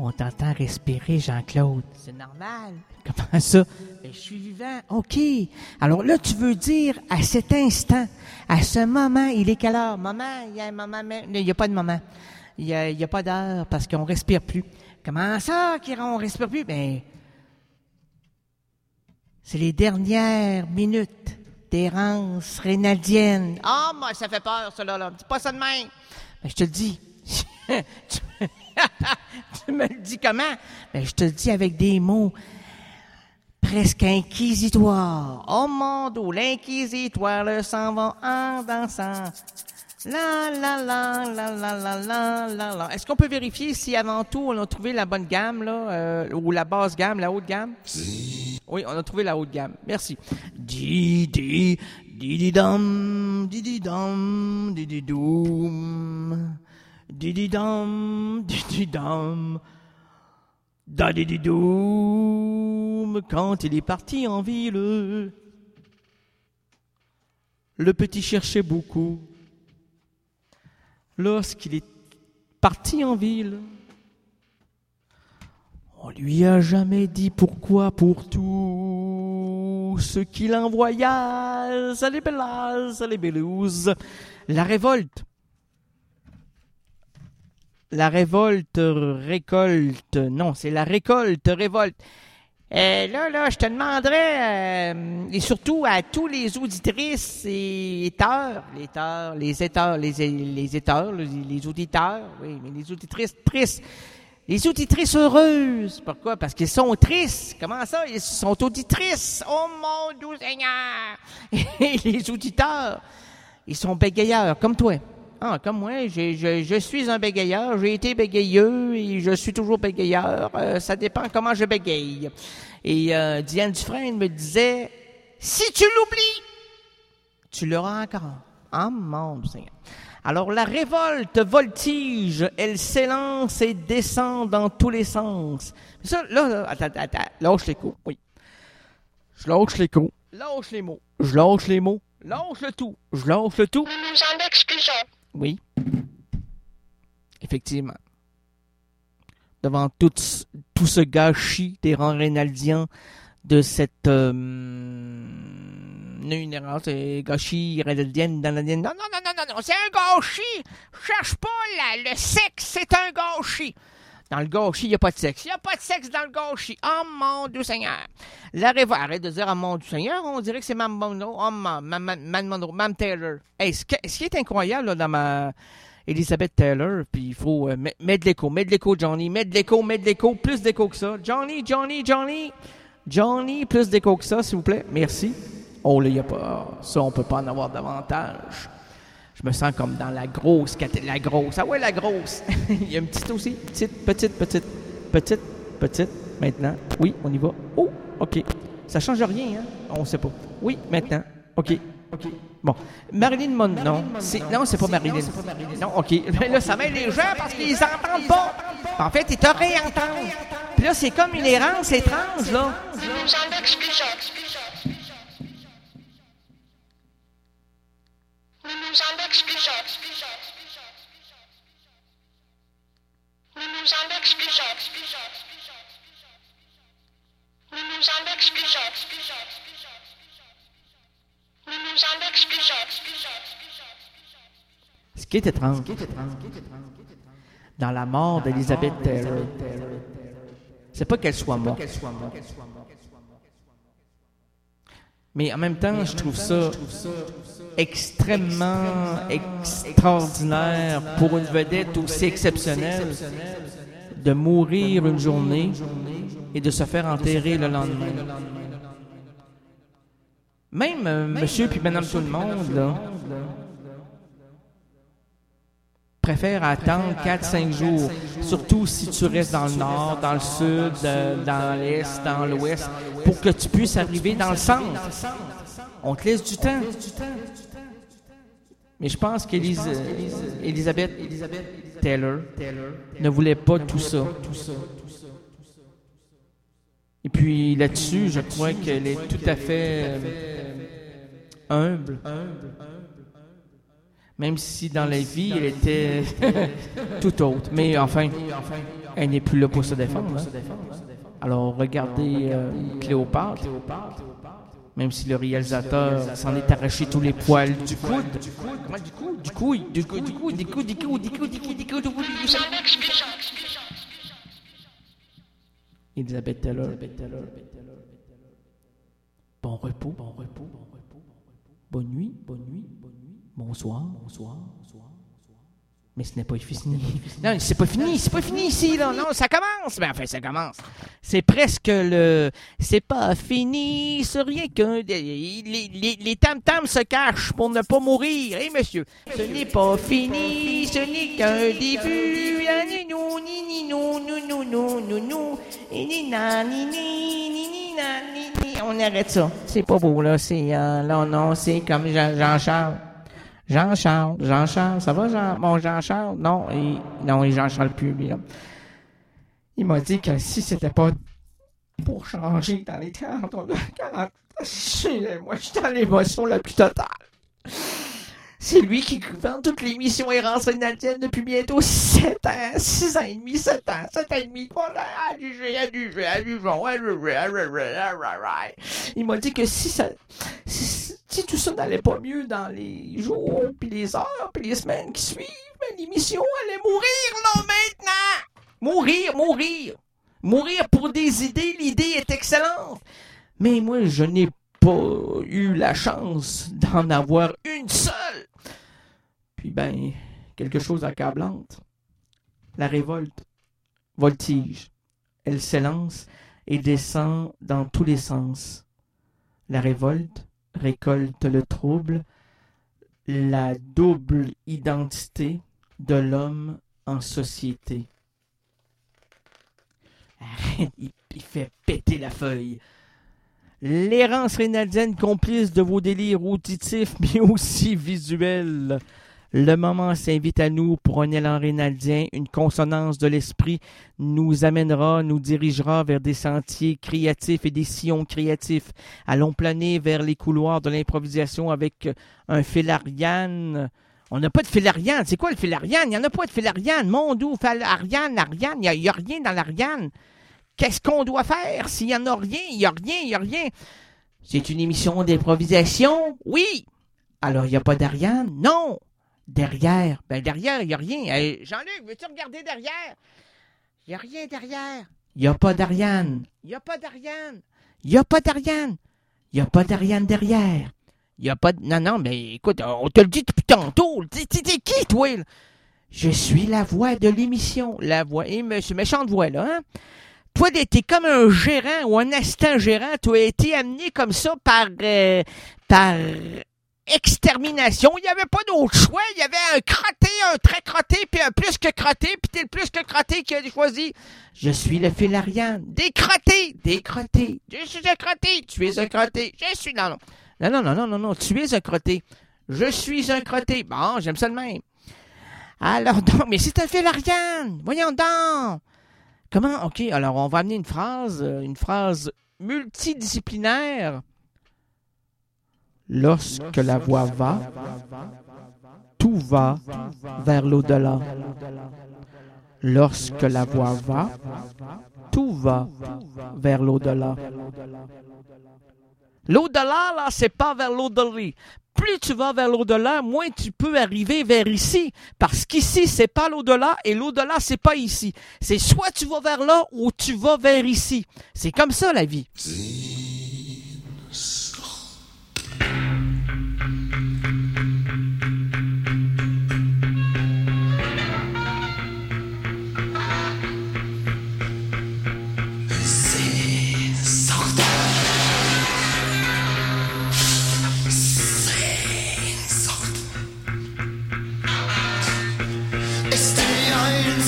On t'entend respirer, Jean-Claude. C'est normal. Comment ça? Ben, je suis vivant. OK. Alors là, tu veux dire, à cet instant, à ce moment, il est quelle heure? Maman, il y a un moment, il n'y a pas de moment. Il y a pas d'heure parce qu'on respire plus. Comment ça, qu'on respire plus? Ben, c'est les dernières minutes d'errance rénaldienne. Ah, moi, ça fait peur, ça, là. Dis pas ça de même. Ben, je te le dis. Tu me le dis comment? Ben, je te le dis avec des mots presque inquisitoires. Oh mon Dieu, l'inquisitoire, le sang va en dansant. La la la la la la la la la. Est-ce qu'on peut vérifier si avant tout on a trouvé la bonne gamme là, ou la basse gamme, la haute gamme? Oui, on a trouvé la haute gamme. Merci. Didi didi dam didi dam didi doum didi dam da didi doum. Quand il est parti en ville, le petit cherchait beaucoup. Lorsqu'il est parti en ville, on lui a jamais dit pourquoi pour tout ce qu'il envoya. Salut Bellas, salut Belouz. La révolte récolte. Non, c'est la récolte révolte. Là, je te demanderais, et surtout à tous les auditrices et les auditeurs, oui, mais les auditrices tristes, les auditrices heureuses. Pourquoi? Parce qu'ils sont tristes. Comment ça? Ils sont auditrices. Oh mon Dieu Seigneur! Et les auditeurs, ils sont bégayeurs, comme toi. Ah, comme moi, je suis un bégayeur, j'ai été bégayeux et je suis toujours bégayeur. Ça dépend comment je bégaye. Et Diane Dufresne me disait, si tu l'oublies, tu l'auras encore. Ah, mon Seigneur. Alors, la révolte voltige, elle s'élance et descend dans tous les sens. Mais ça, là, attends, lâche l'écho, oui. Je lâche l'écho. Lâche les mots. Je lâche les mots. Lâche le tout. Je lâche le tout. Nous nous en excusons. Oui. Effectivement. Devant tout ce gâchis des rangs rénaldiens de cette gâchis rénaldienne dans la... Non, c'est un gâchis. Cherche pas le sexe, c'est un gâchis. Dans le gâchis, il n'y a pas de sexe. Il n'y a pas de sexe dans le gâchis. Oh mon Dieu Seigneur. La révolte, arrête de dire oh mon Dieu Seigneur, on dirait que c'est Mme Monroe. Oh, Mme Taylor. Hey, ce qui est incroyable là, dans ma Elizabeth Taylor, puis il faut mettre de l'écho, Johnny, mettre de l'écho, plus d'écho que ça. Johnny, plus d'écho que ça, s'il vous plaît. Merci. Oh là, il n'y a pas... Ça, on peut pas en avoir davantage. Je me sens comme dans la grosse. Ah ouais, la grosse. Il y a une petite aussi. Petite. Maintenant. Oui, on y va. Oh, OK. Ça change rien, hein? On sait pas. Oui, maintenant. OK. Bon. Marilyn Monroe. Non, c'est pas Marilyn. Non, OK. Mais là, ça met les gens parce qu'ils n'entendent pas. En fait, ils te réentendent. Puis là, c'est comme une errance étrange, là. Nous nous en excusons. Nous nous en excusons. Nous nous en excusons. Nous nous en excusons. Nous nous en excusons. Ce qui est étrange, dans la mort d'Elizabeth Taylor, c'est pas qu'elle soit morte. Mais en même temps, je trouve ça extrêmement extraordinaire pour une vedette aussi exceptionnelle de mourir une journée et de se faire enterrer le lendemain. Même monsieur puis madame tout le monde, là, préfère attendre 4-5 jours, surtout si tu restes dans le nord, dans le sud, dans l'est, dans l'ouest, pour que tu puisses arriver dans le centre. On te laisse du temps. Mais je pense qu'Elizabeth Taylor ne voulait pas tout ça. Et puis là-dessus, je crois qu'elle est tout à fait humble. Même si dans la vie, elle était tout autre. Mais enfin, elle n'est plus là pour se défendre. Hein. Alors, regardez Cléopâtre. Même si le réalisateur s'en est arraché tous les poils du coude. Du cou. Elizabeth Taylor. Bon repos. Bonne nuit. Bonsoir. Mais ce n'est pas fini. Non, c'est pas fini ici, là. Non, ça commence. Mais enfin, ça commence. C'est presque le... C'est pas fini, c'est rien qu'un... Les tam-tams se cachent pour ne pas mourir. Eh, monsieur? Ce n'est pas fini, ce n'est qu'un début. On arrête ça. C'est pas beau, là. C'est... là, non, c'est comme Jean-Charles. Jean-Charles, ça va, Jean-Charles? Non, il Jean-Charles plus, lui, là. Il m'a dit que si c'était pas pour changer dans les 40, moi, je suis dans l'émotion la plus totale. C'est lui qui gouverne toute l'émission Errance Rénaldienne depuis bientôt 7 ans, 6 ans et demi, 7 ans et demi. Il m'a dit que si tout ça n'allait pas mieux dans les jours, puis les heures, puis les semaines qui suivent, ben, l'émission allait mourir, là, maintenant! Mourir pour des idées, l'idée est excellente. Mais moi, je n'ai pas eu la chance d'en avoir une seule. Puis ben, quelque chose d'accablante. La révolte, voltige. Elle s'élance et descend dans tous les sens. La révolte récolte le trouble, la double identité de l'homme en société. Arrête, il fait péter la feuille. L'errance rénaldienne, complice de vos délires auditifs, mais aussi visuels. Le moment s'invite à nous pour un élan rénaldien, une consonance de l'esprit nous amènera, nous dirigera vers des sentiers créatifs et des sillons créatifs. Allons planer vers les couloirs de l'improvisation avec un fil Ariane. On n'a pas de fil Ariane. C'est quoi le fil Ariane? Il n'y en a pas de fil Ariane. Mon Dieu, Ariane. Il n'y a rien dans l'Ariane. Qu'est-ce qu'on doit faire? S'il n'y en a rien, il n'y a rien. C'est une émission d'improvisation? Oui. Alors, il n'y a pas d'Ariane? Non. Derrière, il n'y a rien. Jean-Luc, veux-tu regarder derrière? Il n'y a rien derrière. Il n'y a pas d'Ariane. Il n'y a pas d'Ariane derrière. Il n'y a pas de... Non, mais écoute, on te le dit depuis tantôt. T'es qui, toi? Là? Je suis la voix de l'émission. La voix... Et ce méchante voix, là, hein? Toi, t'es comme un gérant ou un assistant gérant. Tu as été amené comme ça par extermination. Il n'y avait pas d'autre choix. Il y avait un crotté, un très crotté, puis un plus que crotté, puis t'es le plus que crotté qui a choisi. Je suis le fil Ariane. Des crottés. Je suis un crotté. Tu es un crotté. Je suis... Non. Tu es un crotté. Je suis un crotté. Bon, j'aime ça de même. Alors donc, mais c'est un fil Ariane. Voyons donc. Comment? OK, alors on va amener une phrase multidisciplinaire. Lorsque la voix va, tout va vers l'au-delà. Lorsque la voix va, tout va vers l'au-delà. L'au-delà, là, c'est pas vers l'au-delà. Plus tu vas vers l'au-delà, moins tu peux arriver vers ici. Parce qu'ici, c'est pas l'au-delà et l'au-delà, c'est pas ici. C'est soit tu vas vers là ou tu vas vers ici. C'est comme ça, la vie.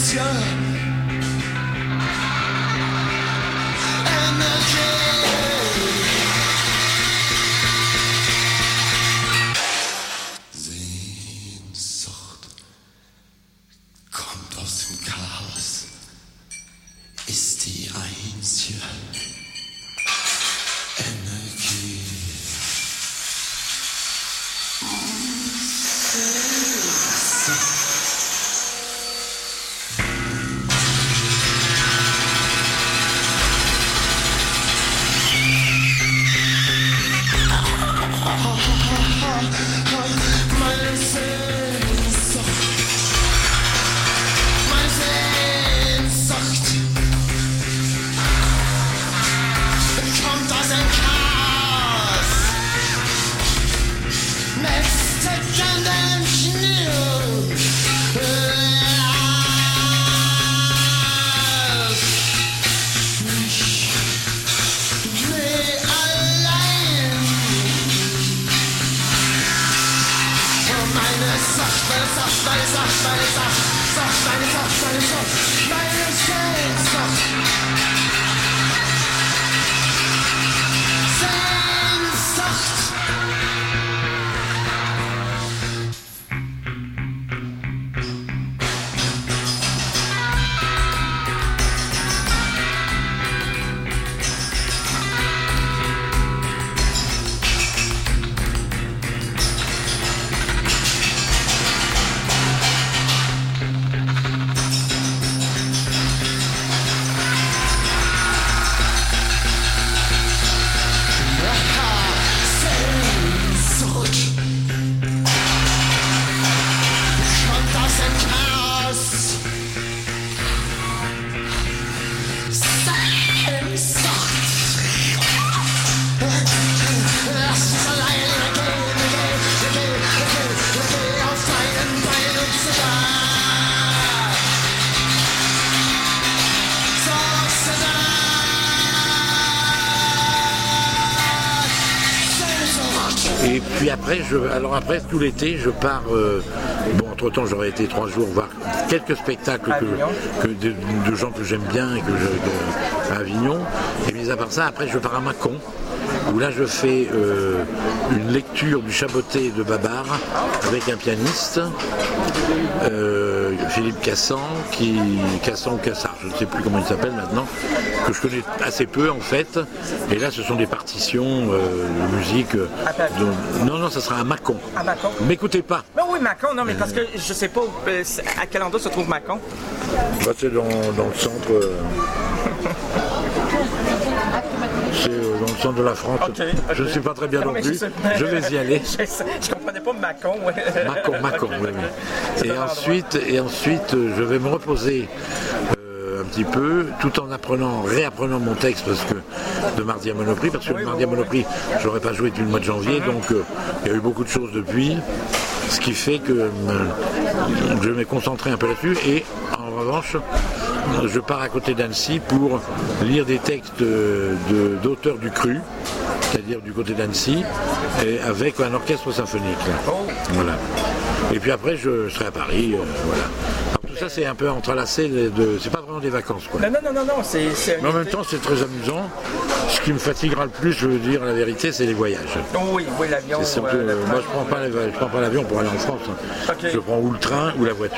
Energy Et puis après, après tout l'été, je pars. Bon, entre-temps, j'aurais été 3 jours voir quelques spectacles de gens que j'aime bien et à Avignon. Et mis à part ça, après, je pars à Mâcon, où là, je fais une lecture du Chaboté de Babar avec un pianiste, Philippe Cassan ou Cassard, je ne sais plus comment il s'appelle maintenant, que je connais assez peu en fait. Et là, ce sont des partitions de musique. Non, ça sera à Mâcon. À Mâcon. M'écoutez pas. Mais oui, Mâcon, non, mais parce que je sais pas à quel endroit se trouve Mâcon. Bah, c'est dans le centre. C'est dans le centre de la France. Okay. Je ne sais pas très bien non plus. Je vais y aller. Je comprenais pas Mâcon. Ouais. Mâcon, oui. Et ensuite, je vais me reposer un petit peu, tout en réapprenant mon texte de Mardi à Monoprix, parce que le Mardi à Monoprix, je n'aurais pas joué depuis le mois de janvier, donc il y a eu beaucoup de choses depuis, ce qui fait que je vais me concentrer un peu là-dessus, et en revanche, je pars à côté d'Annecy pour lire des textes d'auteurs du cru, c'est-à-dire du côté d'Annecy, et avec un orchestre symphonique. Là. Voilà. Et puis après, je serai à Paris, voilà. Tout ça, c'est un peu entrelacé, c'est pas vraiment des vacances, quoi. Non, c'est... Mais en même temps, c'est très amusant. Ce qui me fatiguera le plus, je veux dire la vérité, c'est les voyages. Oui, l'avion. Moi, je prends pas l'avion pour aller en France. Okay. Je prends ou le train ou la voiture.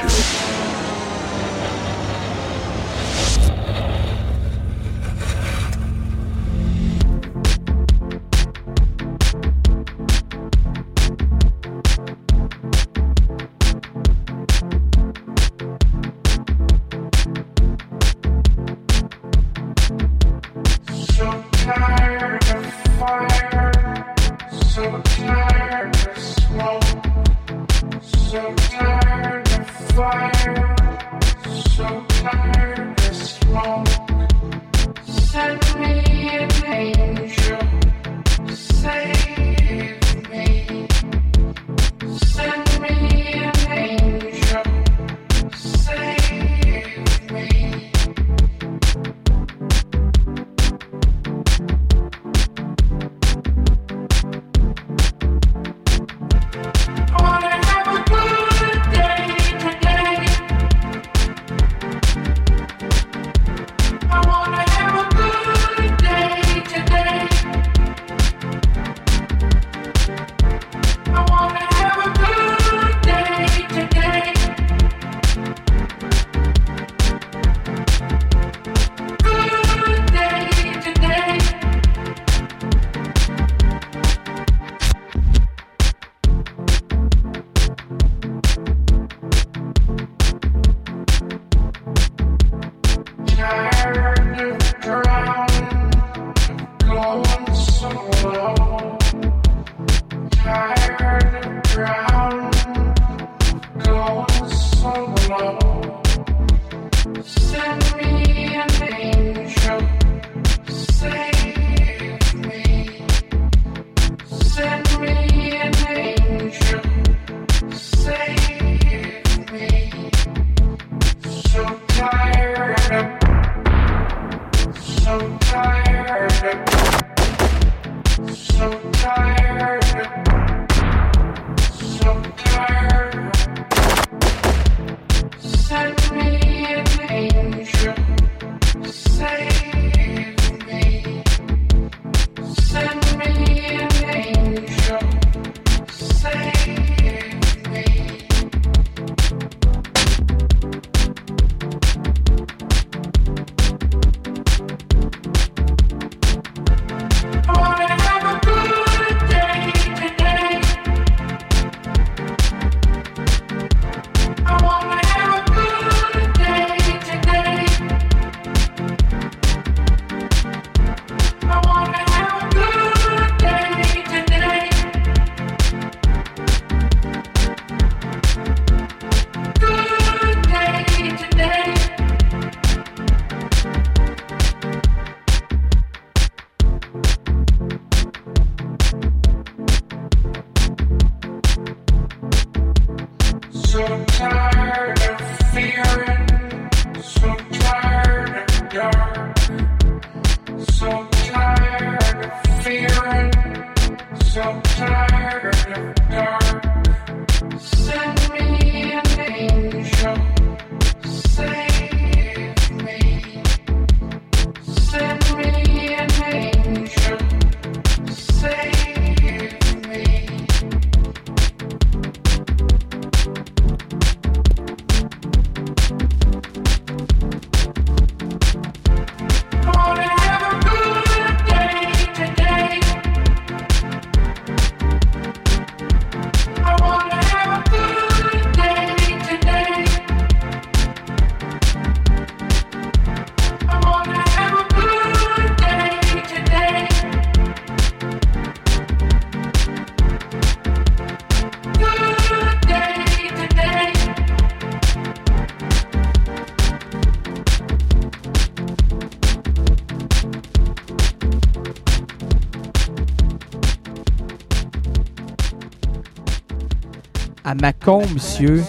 À Mâcon, monsieur.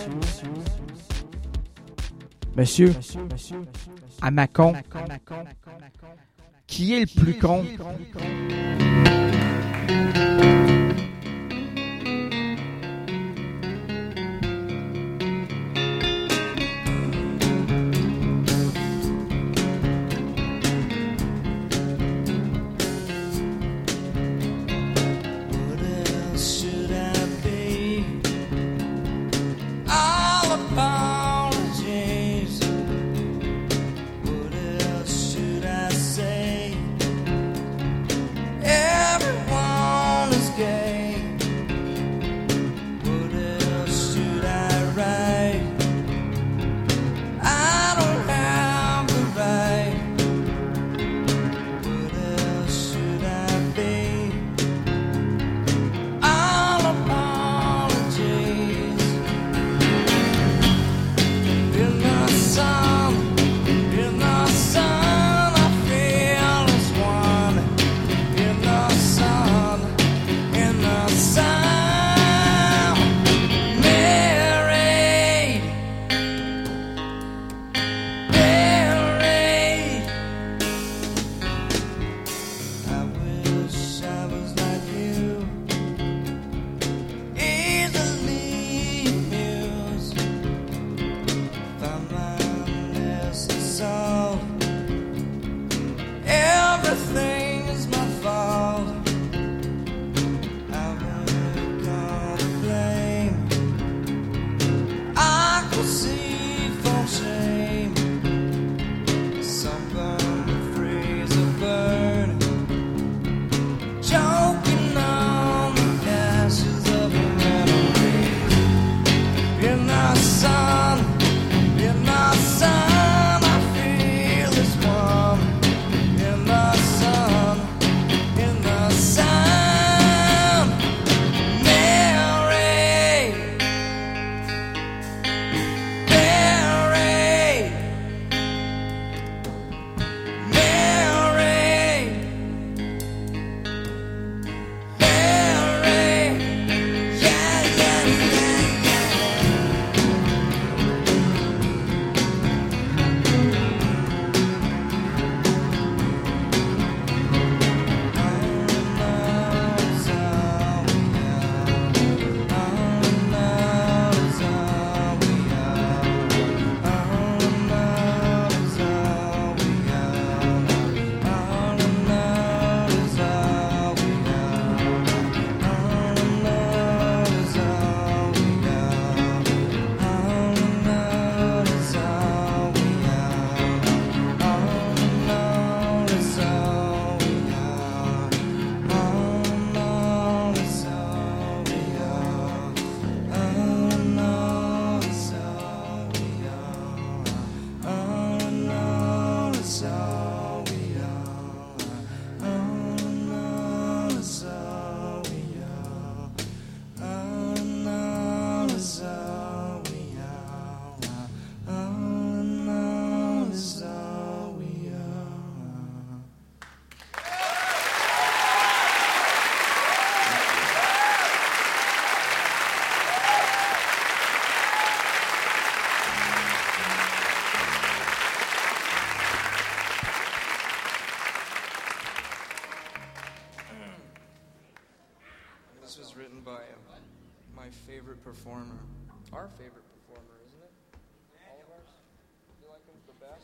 Monsieur. À Mâcon. Qui est le plus con? Everyone is This was written by my favorite performer. Our favorite performer, isn't it? All of ours? You like him the best?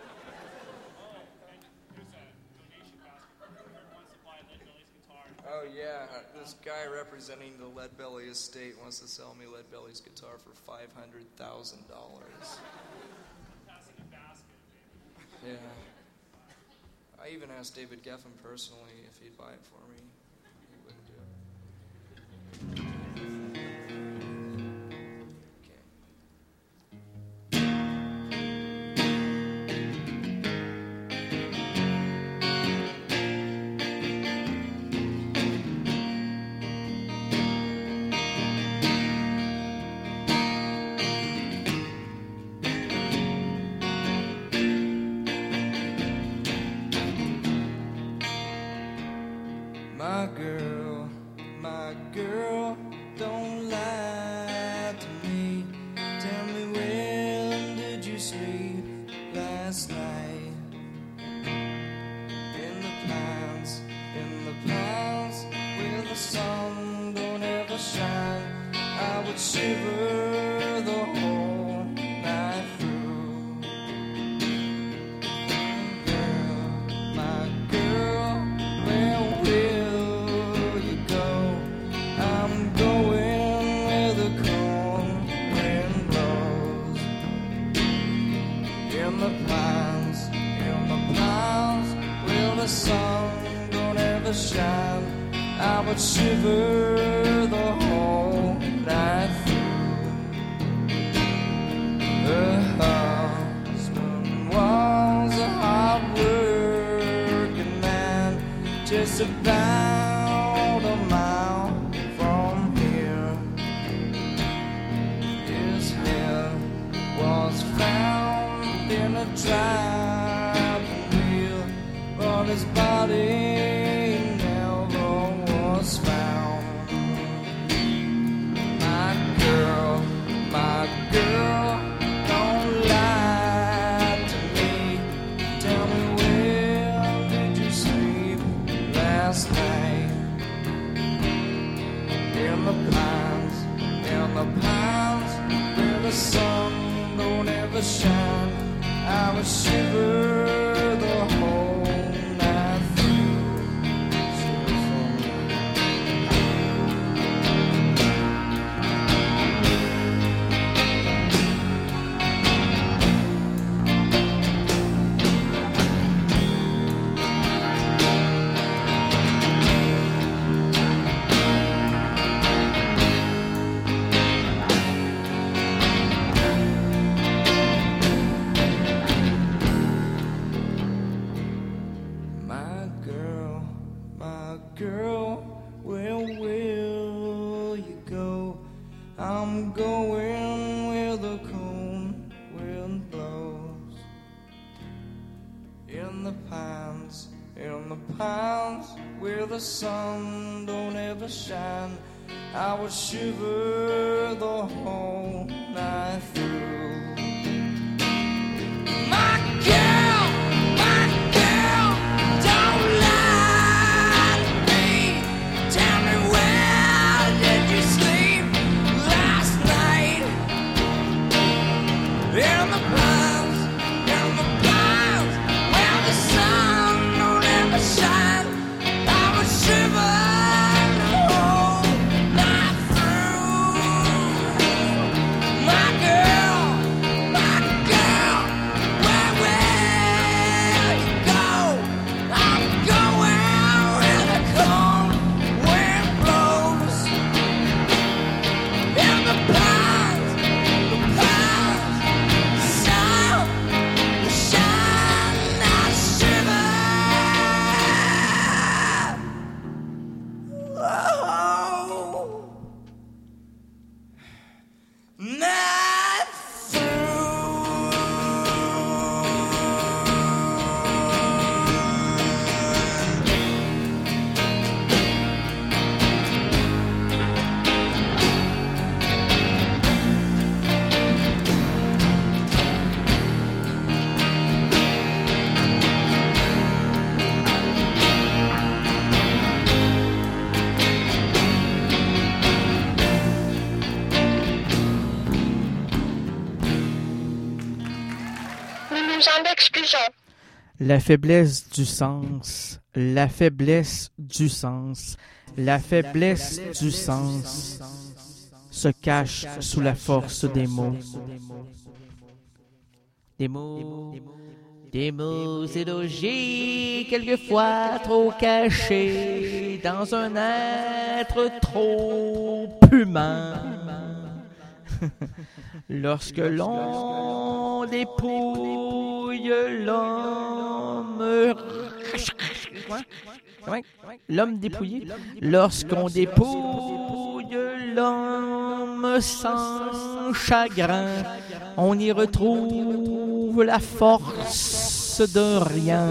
Oh yeah, this guy representing the Lead Belly estate wants to sell me Lead Belly's guitar for $500,000. Yeah. I even asked David Geffen personally if he'd buy it for me. He wouldn't do it. My girl, don't lie to me. Tell me, when did you sleep last night? In the pines, where the sun don't ever shine, I would shiver the whole night through. Girl, my girl, where will you go? I'm going where the cold wind blows. In the pines, where the sun don't ever shine, I would shiver the whole night through. Her husband was a hard-working man, just about a mile from here. His head was found in a driving wheel, but his body never was found. My girl, don't lie to me. Tell me, where did you sleep last night? In the pines, where the sun don't ever shine, I would shiver the whole night through. Shiver for me. My girl, where will you go? I'm going where the cold wind blows. In the pines, where the sun don't ever shine, I would shiver the whole night through. My girl, don't lie to me. Tell me, where did you sleep last night? In the pines, where the sun don't ever shine, I would shiver the whole night through. My girl, La faiblesse du sens, la faiblesse du sens, la faiblesse du sens se cache sous la force des mots. Des mots élogés, quelquefois trop cachés dans un être trop humain. Lorsque l'on dépouille l'homme dépouillé, lorsqu'on dépouille l'homme sans chagrin, on y retrouve la force de rien.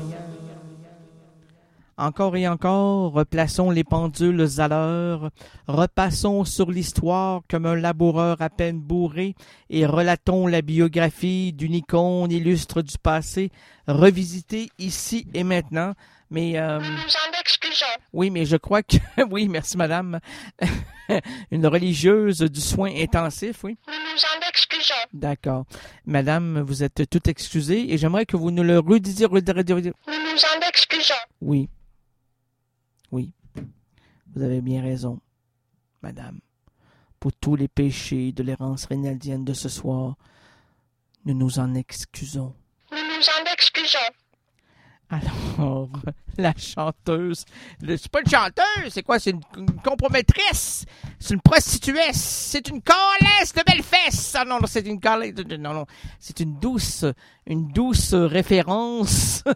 Encore et encore, replaçons les pendules à l'heure, repassons sur l'histoire comme un laboureur à peine bourré et relatons la biographie d'une icône illustre du passé, revisitée ici et maintenant. Mais Nous en excusons. oui, mais je crois que oui, merci madame. Une religieuse du soin intensif, oui. Nous en excusons. D'accord. Madame, vous êtes toute excusée et j'aimerais que vous nous le redisiez. Nous en excusons. Oui. Oui. Vous avez bien raison, madame. Pour tous les péchés de l'errance rénaldienne de ce soir, nous nous en excusons. Nous nous en excusons. Alors, la chanteuse... C'est pas une chanteuse, c'est quoi? C'est une compromettrice, c'est une prostituée, c'est une calesse de belles fesses. Ah non, c'est une calesse... Non, c'est une douce référence.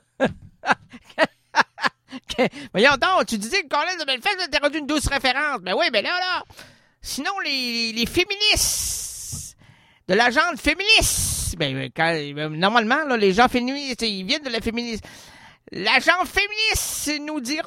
Voyons donc, tu disais une calesse de belles fesses, t'as rendu une douce référence. Ben oui, ben là... Sinon, les féministes, de la gente féministe, normalement, là, les gens féministes, ils viennent de la féministe. La gente féministe vous direz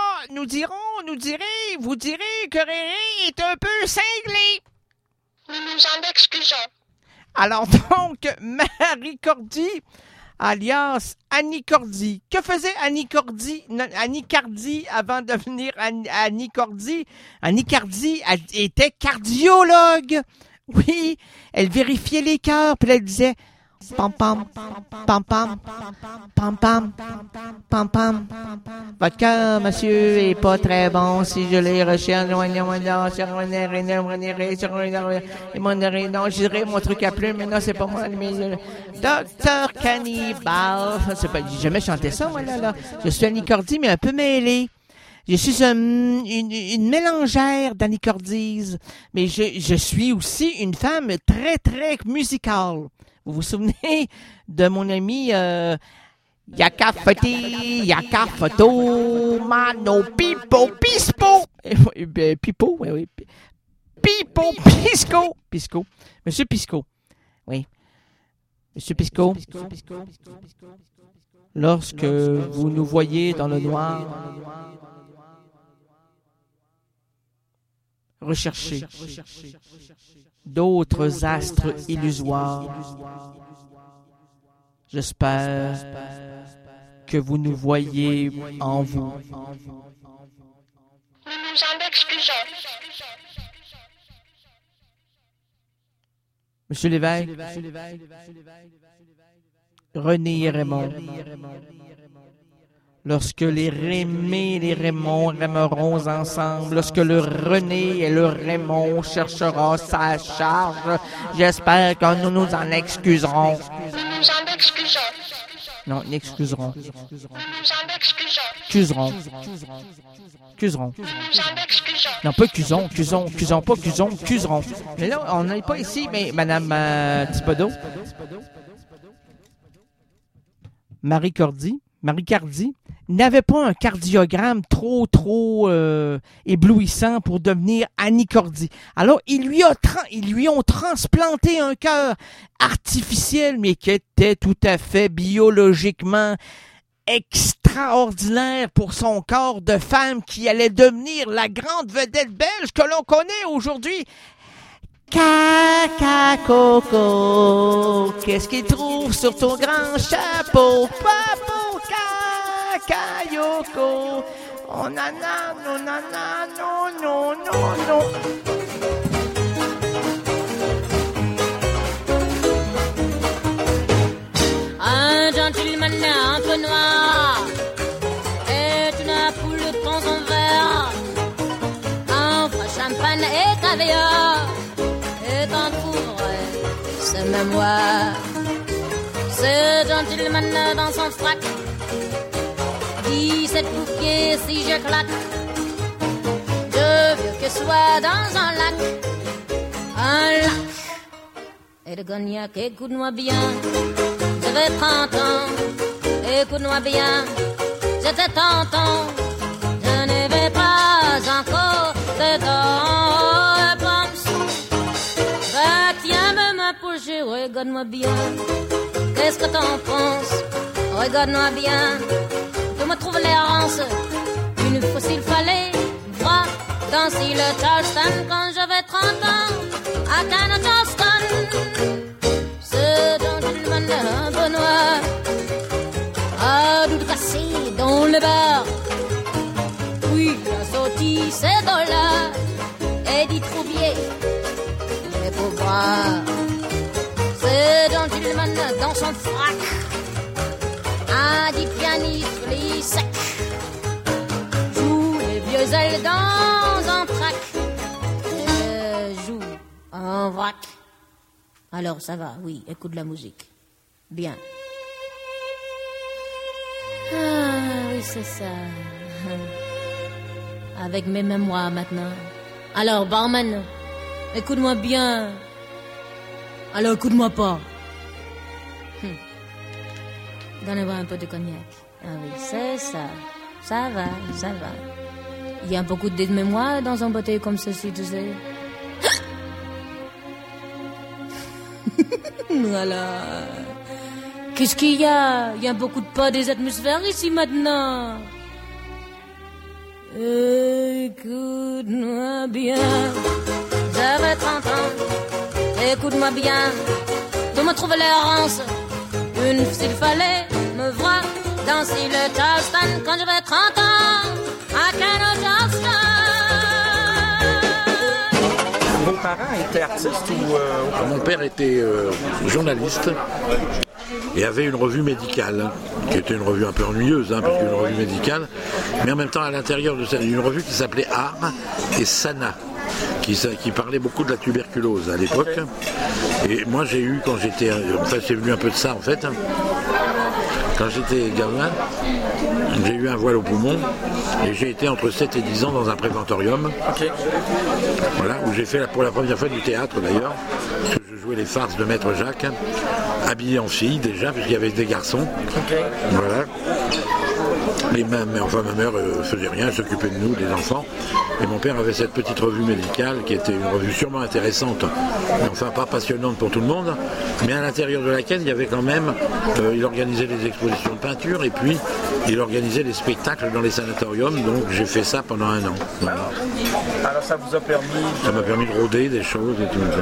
que Réré est un peu cinglé. Nous nous en excusons. Alors donc, Marie Cordy, alias Annie Cordy. Que faisait Annie Cordy avant de devenir Annie Cordy? Annie Cordy était cardiologue. Oui, elle vérifiait les cœurs, puis elle disait pam pam pam pam pam pam pam pam. Votre cœur, monsieur, est pas très bon. Si je l'ai recherché, non, je dirais mon truc à plume, mais non, c'est pas moi. Docteur Cannibal. J'ai jamais chanté ça, moi, là. Je suis Annie Cordy, mais un peu mêlée. Je suis une mélangère d'Annie Cordy, mais je suis aussi une femme très, très musicale. Vous vous souvenez de mon ami Yaka Foto, Mano, Pipo, Pispo. Pipo, oui. Pipo, Pisco. Monsieur Pisco. Oui. Monsieur Pisco. Lorsque vous nous voyez dans le noir, recherchez d'autres astres illusoires. J'espère que vous nous voyez en vous. Nous nous en excusons. Monsieur l'évêque, René et Raymond, lorsque les Rémé et les Raymond raimeront ensemble, lorsque le René et le Raymond cherchera sa charge, j'espère que nous nous en excuserons. Nous nous en excusons. Non, n'excuserons. Nous nous en excusons. Accuseront. Nous nous en excusons. Non, pas accuseront. Mais là, on n'est pas ici, mais Madame Thibodeau, Marie Cordy, n'avait pas un cardiogramme trop éblouissant pour devenir Annie Cordy. Alors, ils lui ont transplanté un cœur artificiel, mais qui était tout à fait biologiquement extraordinaire pour son corps de femme qui allait devenir la grande vedette belge que l'on connaît aujourd'hui. Caca Coco, qu'est-ce qu'il trouve sur ton grand chapeau? Papo Caca Yoko, oh nana, non nana, non. Un gentleman un peu noir est une poule de temps en verre, un vrai champagne et caviar, et un couvre ses mémoires. Ce gentleman dans son frac dit cette bouquet si je claque, je veux que soit dans un lac et de cognac. Écoute-moi bien, j'avais 30 ans, écoute-moi bien, j'étais tentant, je n'avais pas encore de dents. Tiens ma main pour jouer, regarde-moi bien, qu'est-ce que t'en penses? Regarde-moi bien, tu me trouves l'errance, une fois s'il fallait voir danser le Charleston quand j'avais 30 ans, à Canada Charleston. Ce gentleman un peu noir a dû casser dans le bar, oui, il a sorti ses dollars et dit trouvier les pauvres. Ce gentleman dans son frac a dit pianiste les secs, joue les vieux ailes dans un trac, joue en vrac. Alors ça va, oui, écoute la musique. Bien. Ah oui, c'est ça. Avec mes mémoires maintenant. Alors barman, écoute-moi bien. Alors écoute-moi pas. Donnez-moi un peu de cognac. Ah oui, c'est ça. Ça va, ça va. Il y a beaucoup de mémoire dans un bouteille comme ceci, tu sais. Voilà. Qu'est-ce qu'il y a? Il y a beaucoup de pas des atmosphères ici maintenant. Écoute-moi bien. J'avais 30 ans. Écoute-moi bien. Tu me trouves l'errance. Une s'il fallait me voir danser le Charleston quand j'avais 30 ans. À Canada Charleston. Vos parents étaient artistes ou... Mon père était journaliste et avait une revue médicale, qui était une revue un peu ennuyeuse, parce qu'une revue médicale, mais en même temps à l'intérieur de ça, une revue qui s'appelait Art et Sana, qui parlait beaucoup de la tuberculose à l'époque. Et moi j'ai eu, quand j'étais... Enfin c'est venu un peu de ça en fait. Quand j'étais gamin, j'ai eu un voile au poumon et j'ai été entre 7 et 10 ans dans un préventorium. Voilà, où j'ai fait pour la première fois du théâtre d'ailleurs. Parce que je jouais les farces de Maître Jacques, habillé en fille déjà, puisqu'il y avait des garçons. Voilà. Mais ma mère faisait rien, elle s'occupait de nous, des enfants. Et mon père avait cette petite revue médicale qui était une revue sûrement intéressante, mais enfin pas passionnante pour tout le monde, mais à l'intérieur de laquelle il y avait quand même, il organisait des expositions de peinture et puis il organisait des spectacles dans les sanatoriums, donc j'ai fait ça pendant 1 an. Voilà. Alors ça vous a permis... Ça m'a permis de rôder des choses et tout.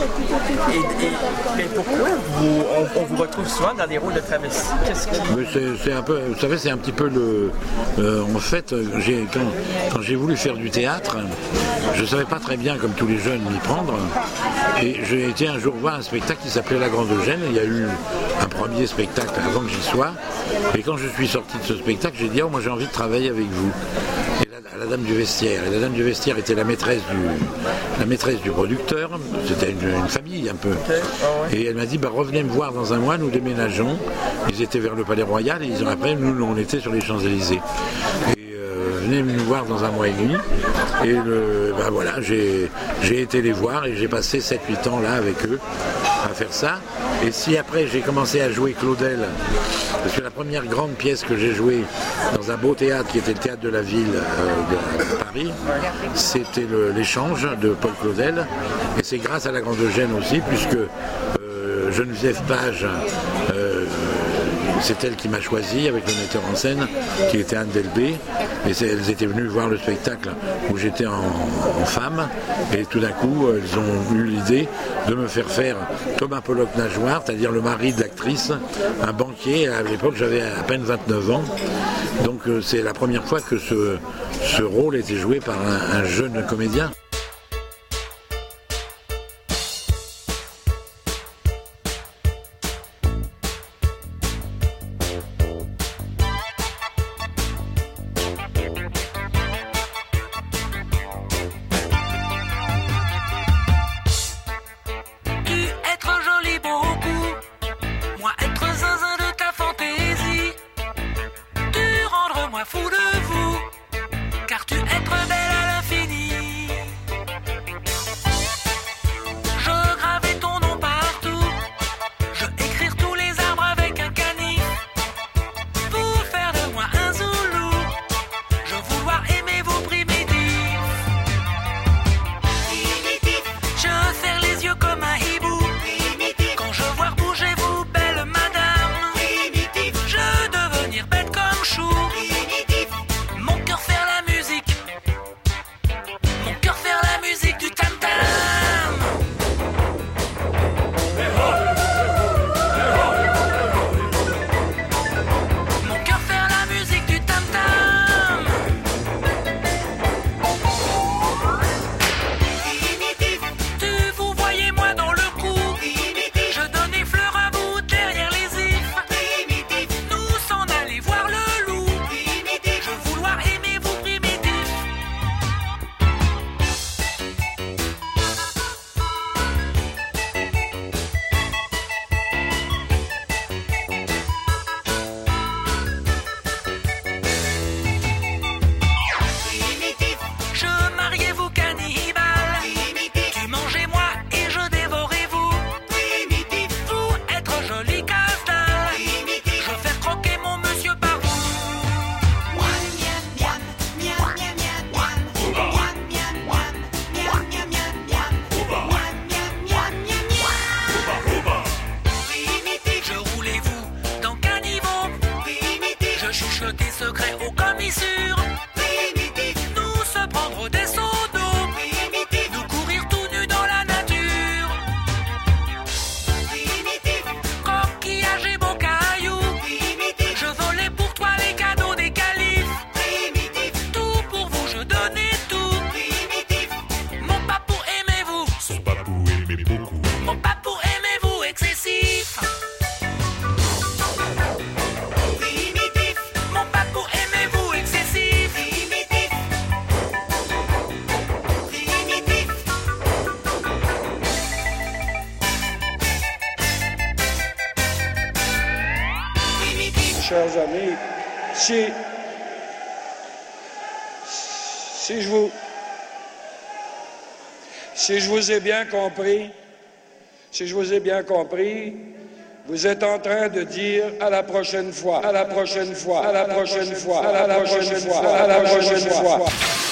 Et pourquoi on vous retrouve souvent dans des rôles de travesti? Qu'est-ce qui... C'est un peu, vous savez, c'est un petit peu le... en fait, quand j'ai voulu faire du théâtre, je ne savais pas très bien, comme tous les jeunes, m'y prendre. Et j'ai été un jour voir un spectacle qui s'appelait La Grande Eugène. Il y a eu un premier spectacle avant que j'y sois. Et quand je suis sorti de ce spectacle, j'ai dit « Oh, moi j'ai envie de travailler avec vous ». Et la dame du vestiaire. Et la dame du vestiaire était la maîtresse du producteur. C'était une famille un peu. Et elle m'a dit revenez me voir dans 1 mois, nous déménageons. Ils étaient vers le Palais Royal et après nous on était sur les Champs-Élysées. Venez nous voir dans 1 mois et demi. Et voilà, j'ai été les voir et j'ai passé 7-8 ans là avec eux à faire ça. Et si après j'ai commencé à jouer Claudel, parce que la première grande pièce que j'ai jouée dans un beau théâtre qui était le théâtre de la ville de Paris, c'était l'Échange de Paul Claudel. Et c'est grâce à La Grande Eugène aussi, puisque Geneviève Page, c'est elle qui m'a choisi avec le metteur en scène qui était Anne Delbé, et elles étaient venues voir le spectacle où j'étais en femme, et tout d'un coup elles ont eu l'idée de me faire faire Thomas Pollock-Nageoire, c'est-à-dire le mari de l'actrice, un banquier. À l'époque j'avais à peine 29 ans, donc c'est la première fois que ce rôle était joué par un jeune comédien. chers amis, si je vous ai bien compris, vous êtes en train de dire à la prochaine fois, à la prochaine fois, à la prochaine fois, à la prochaine fois, à la prochaine fois.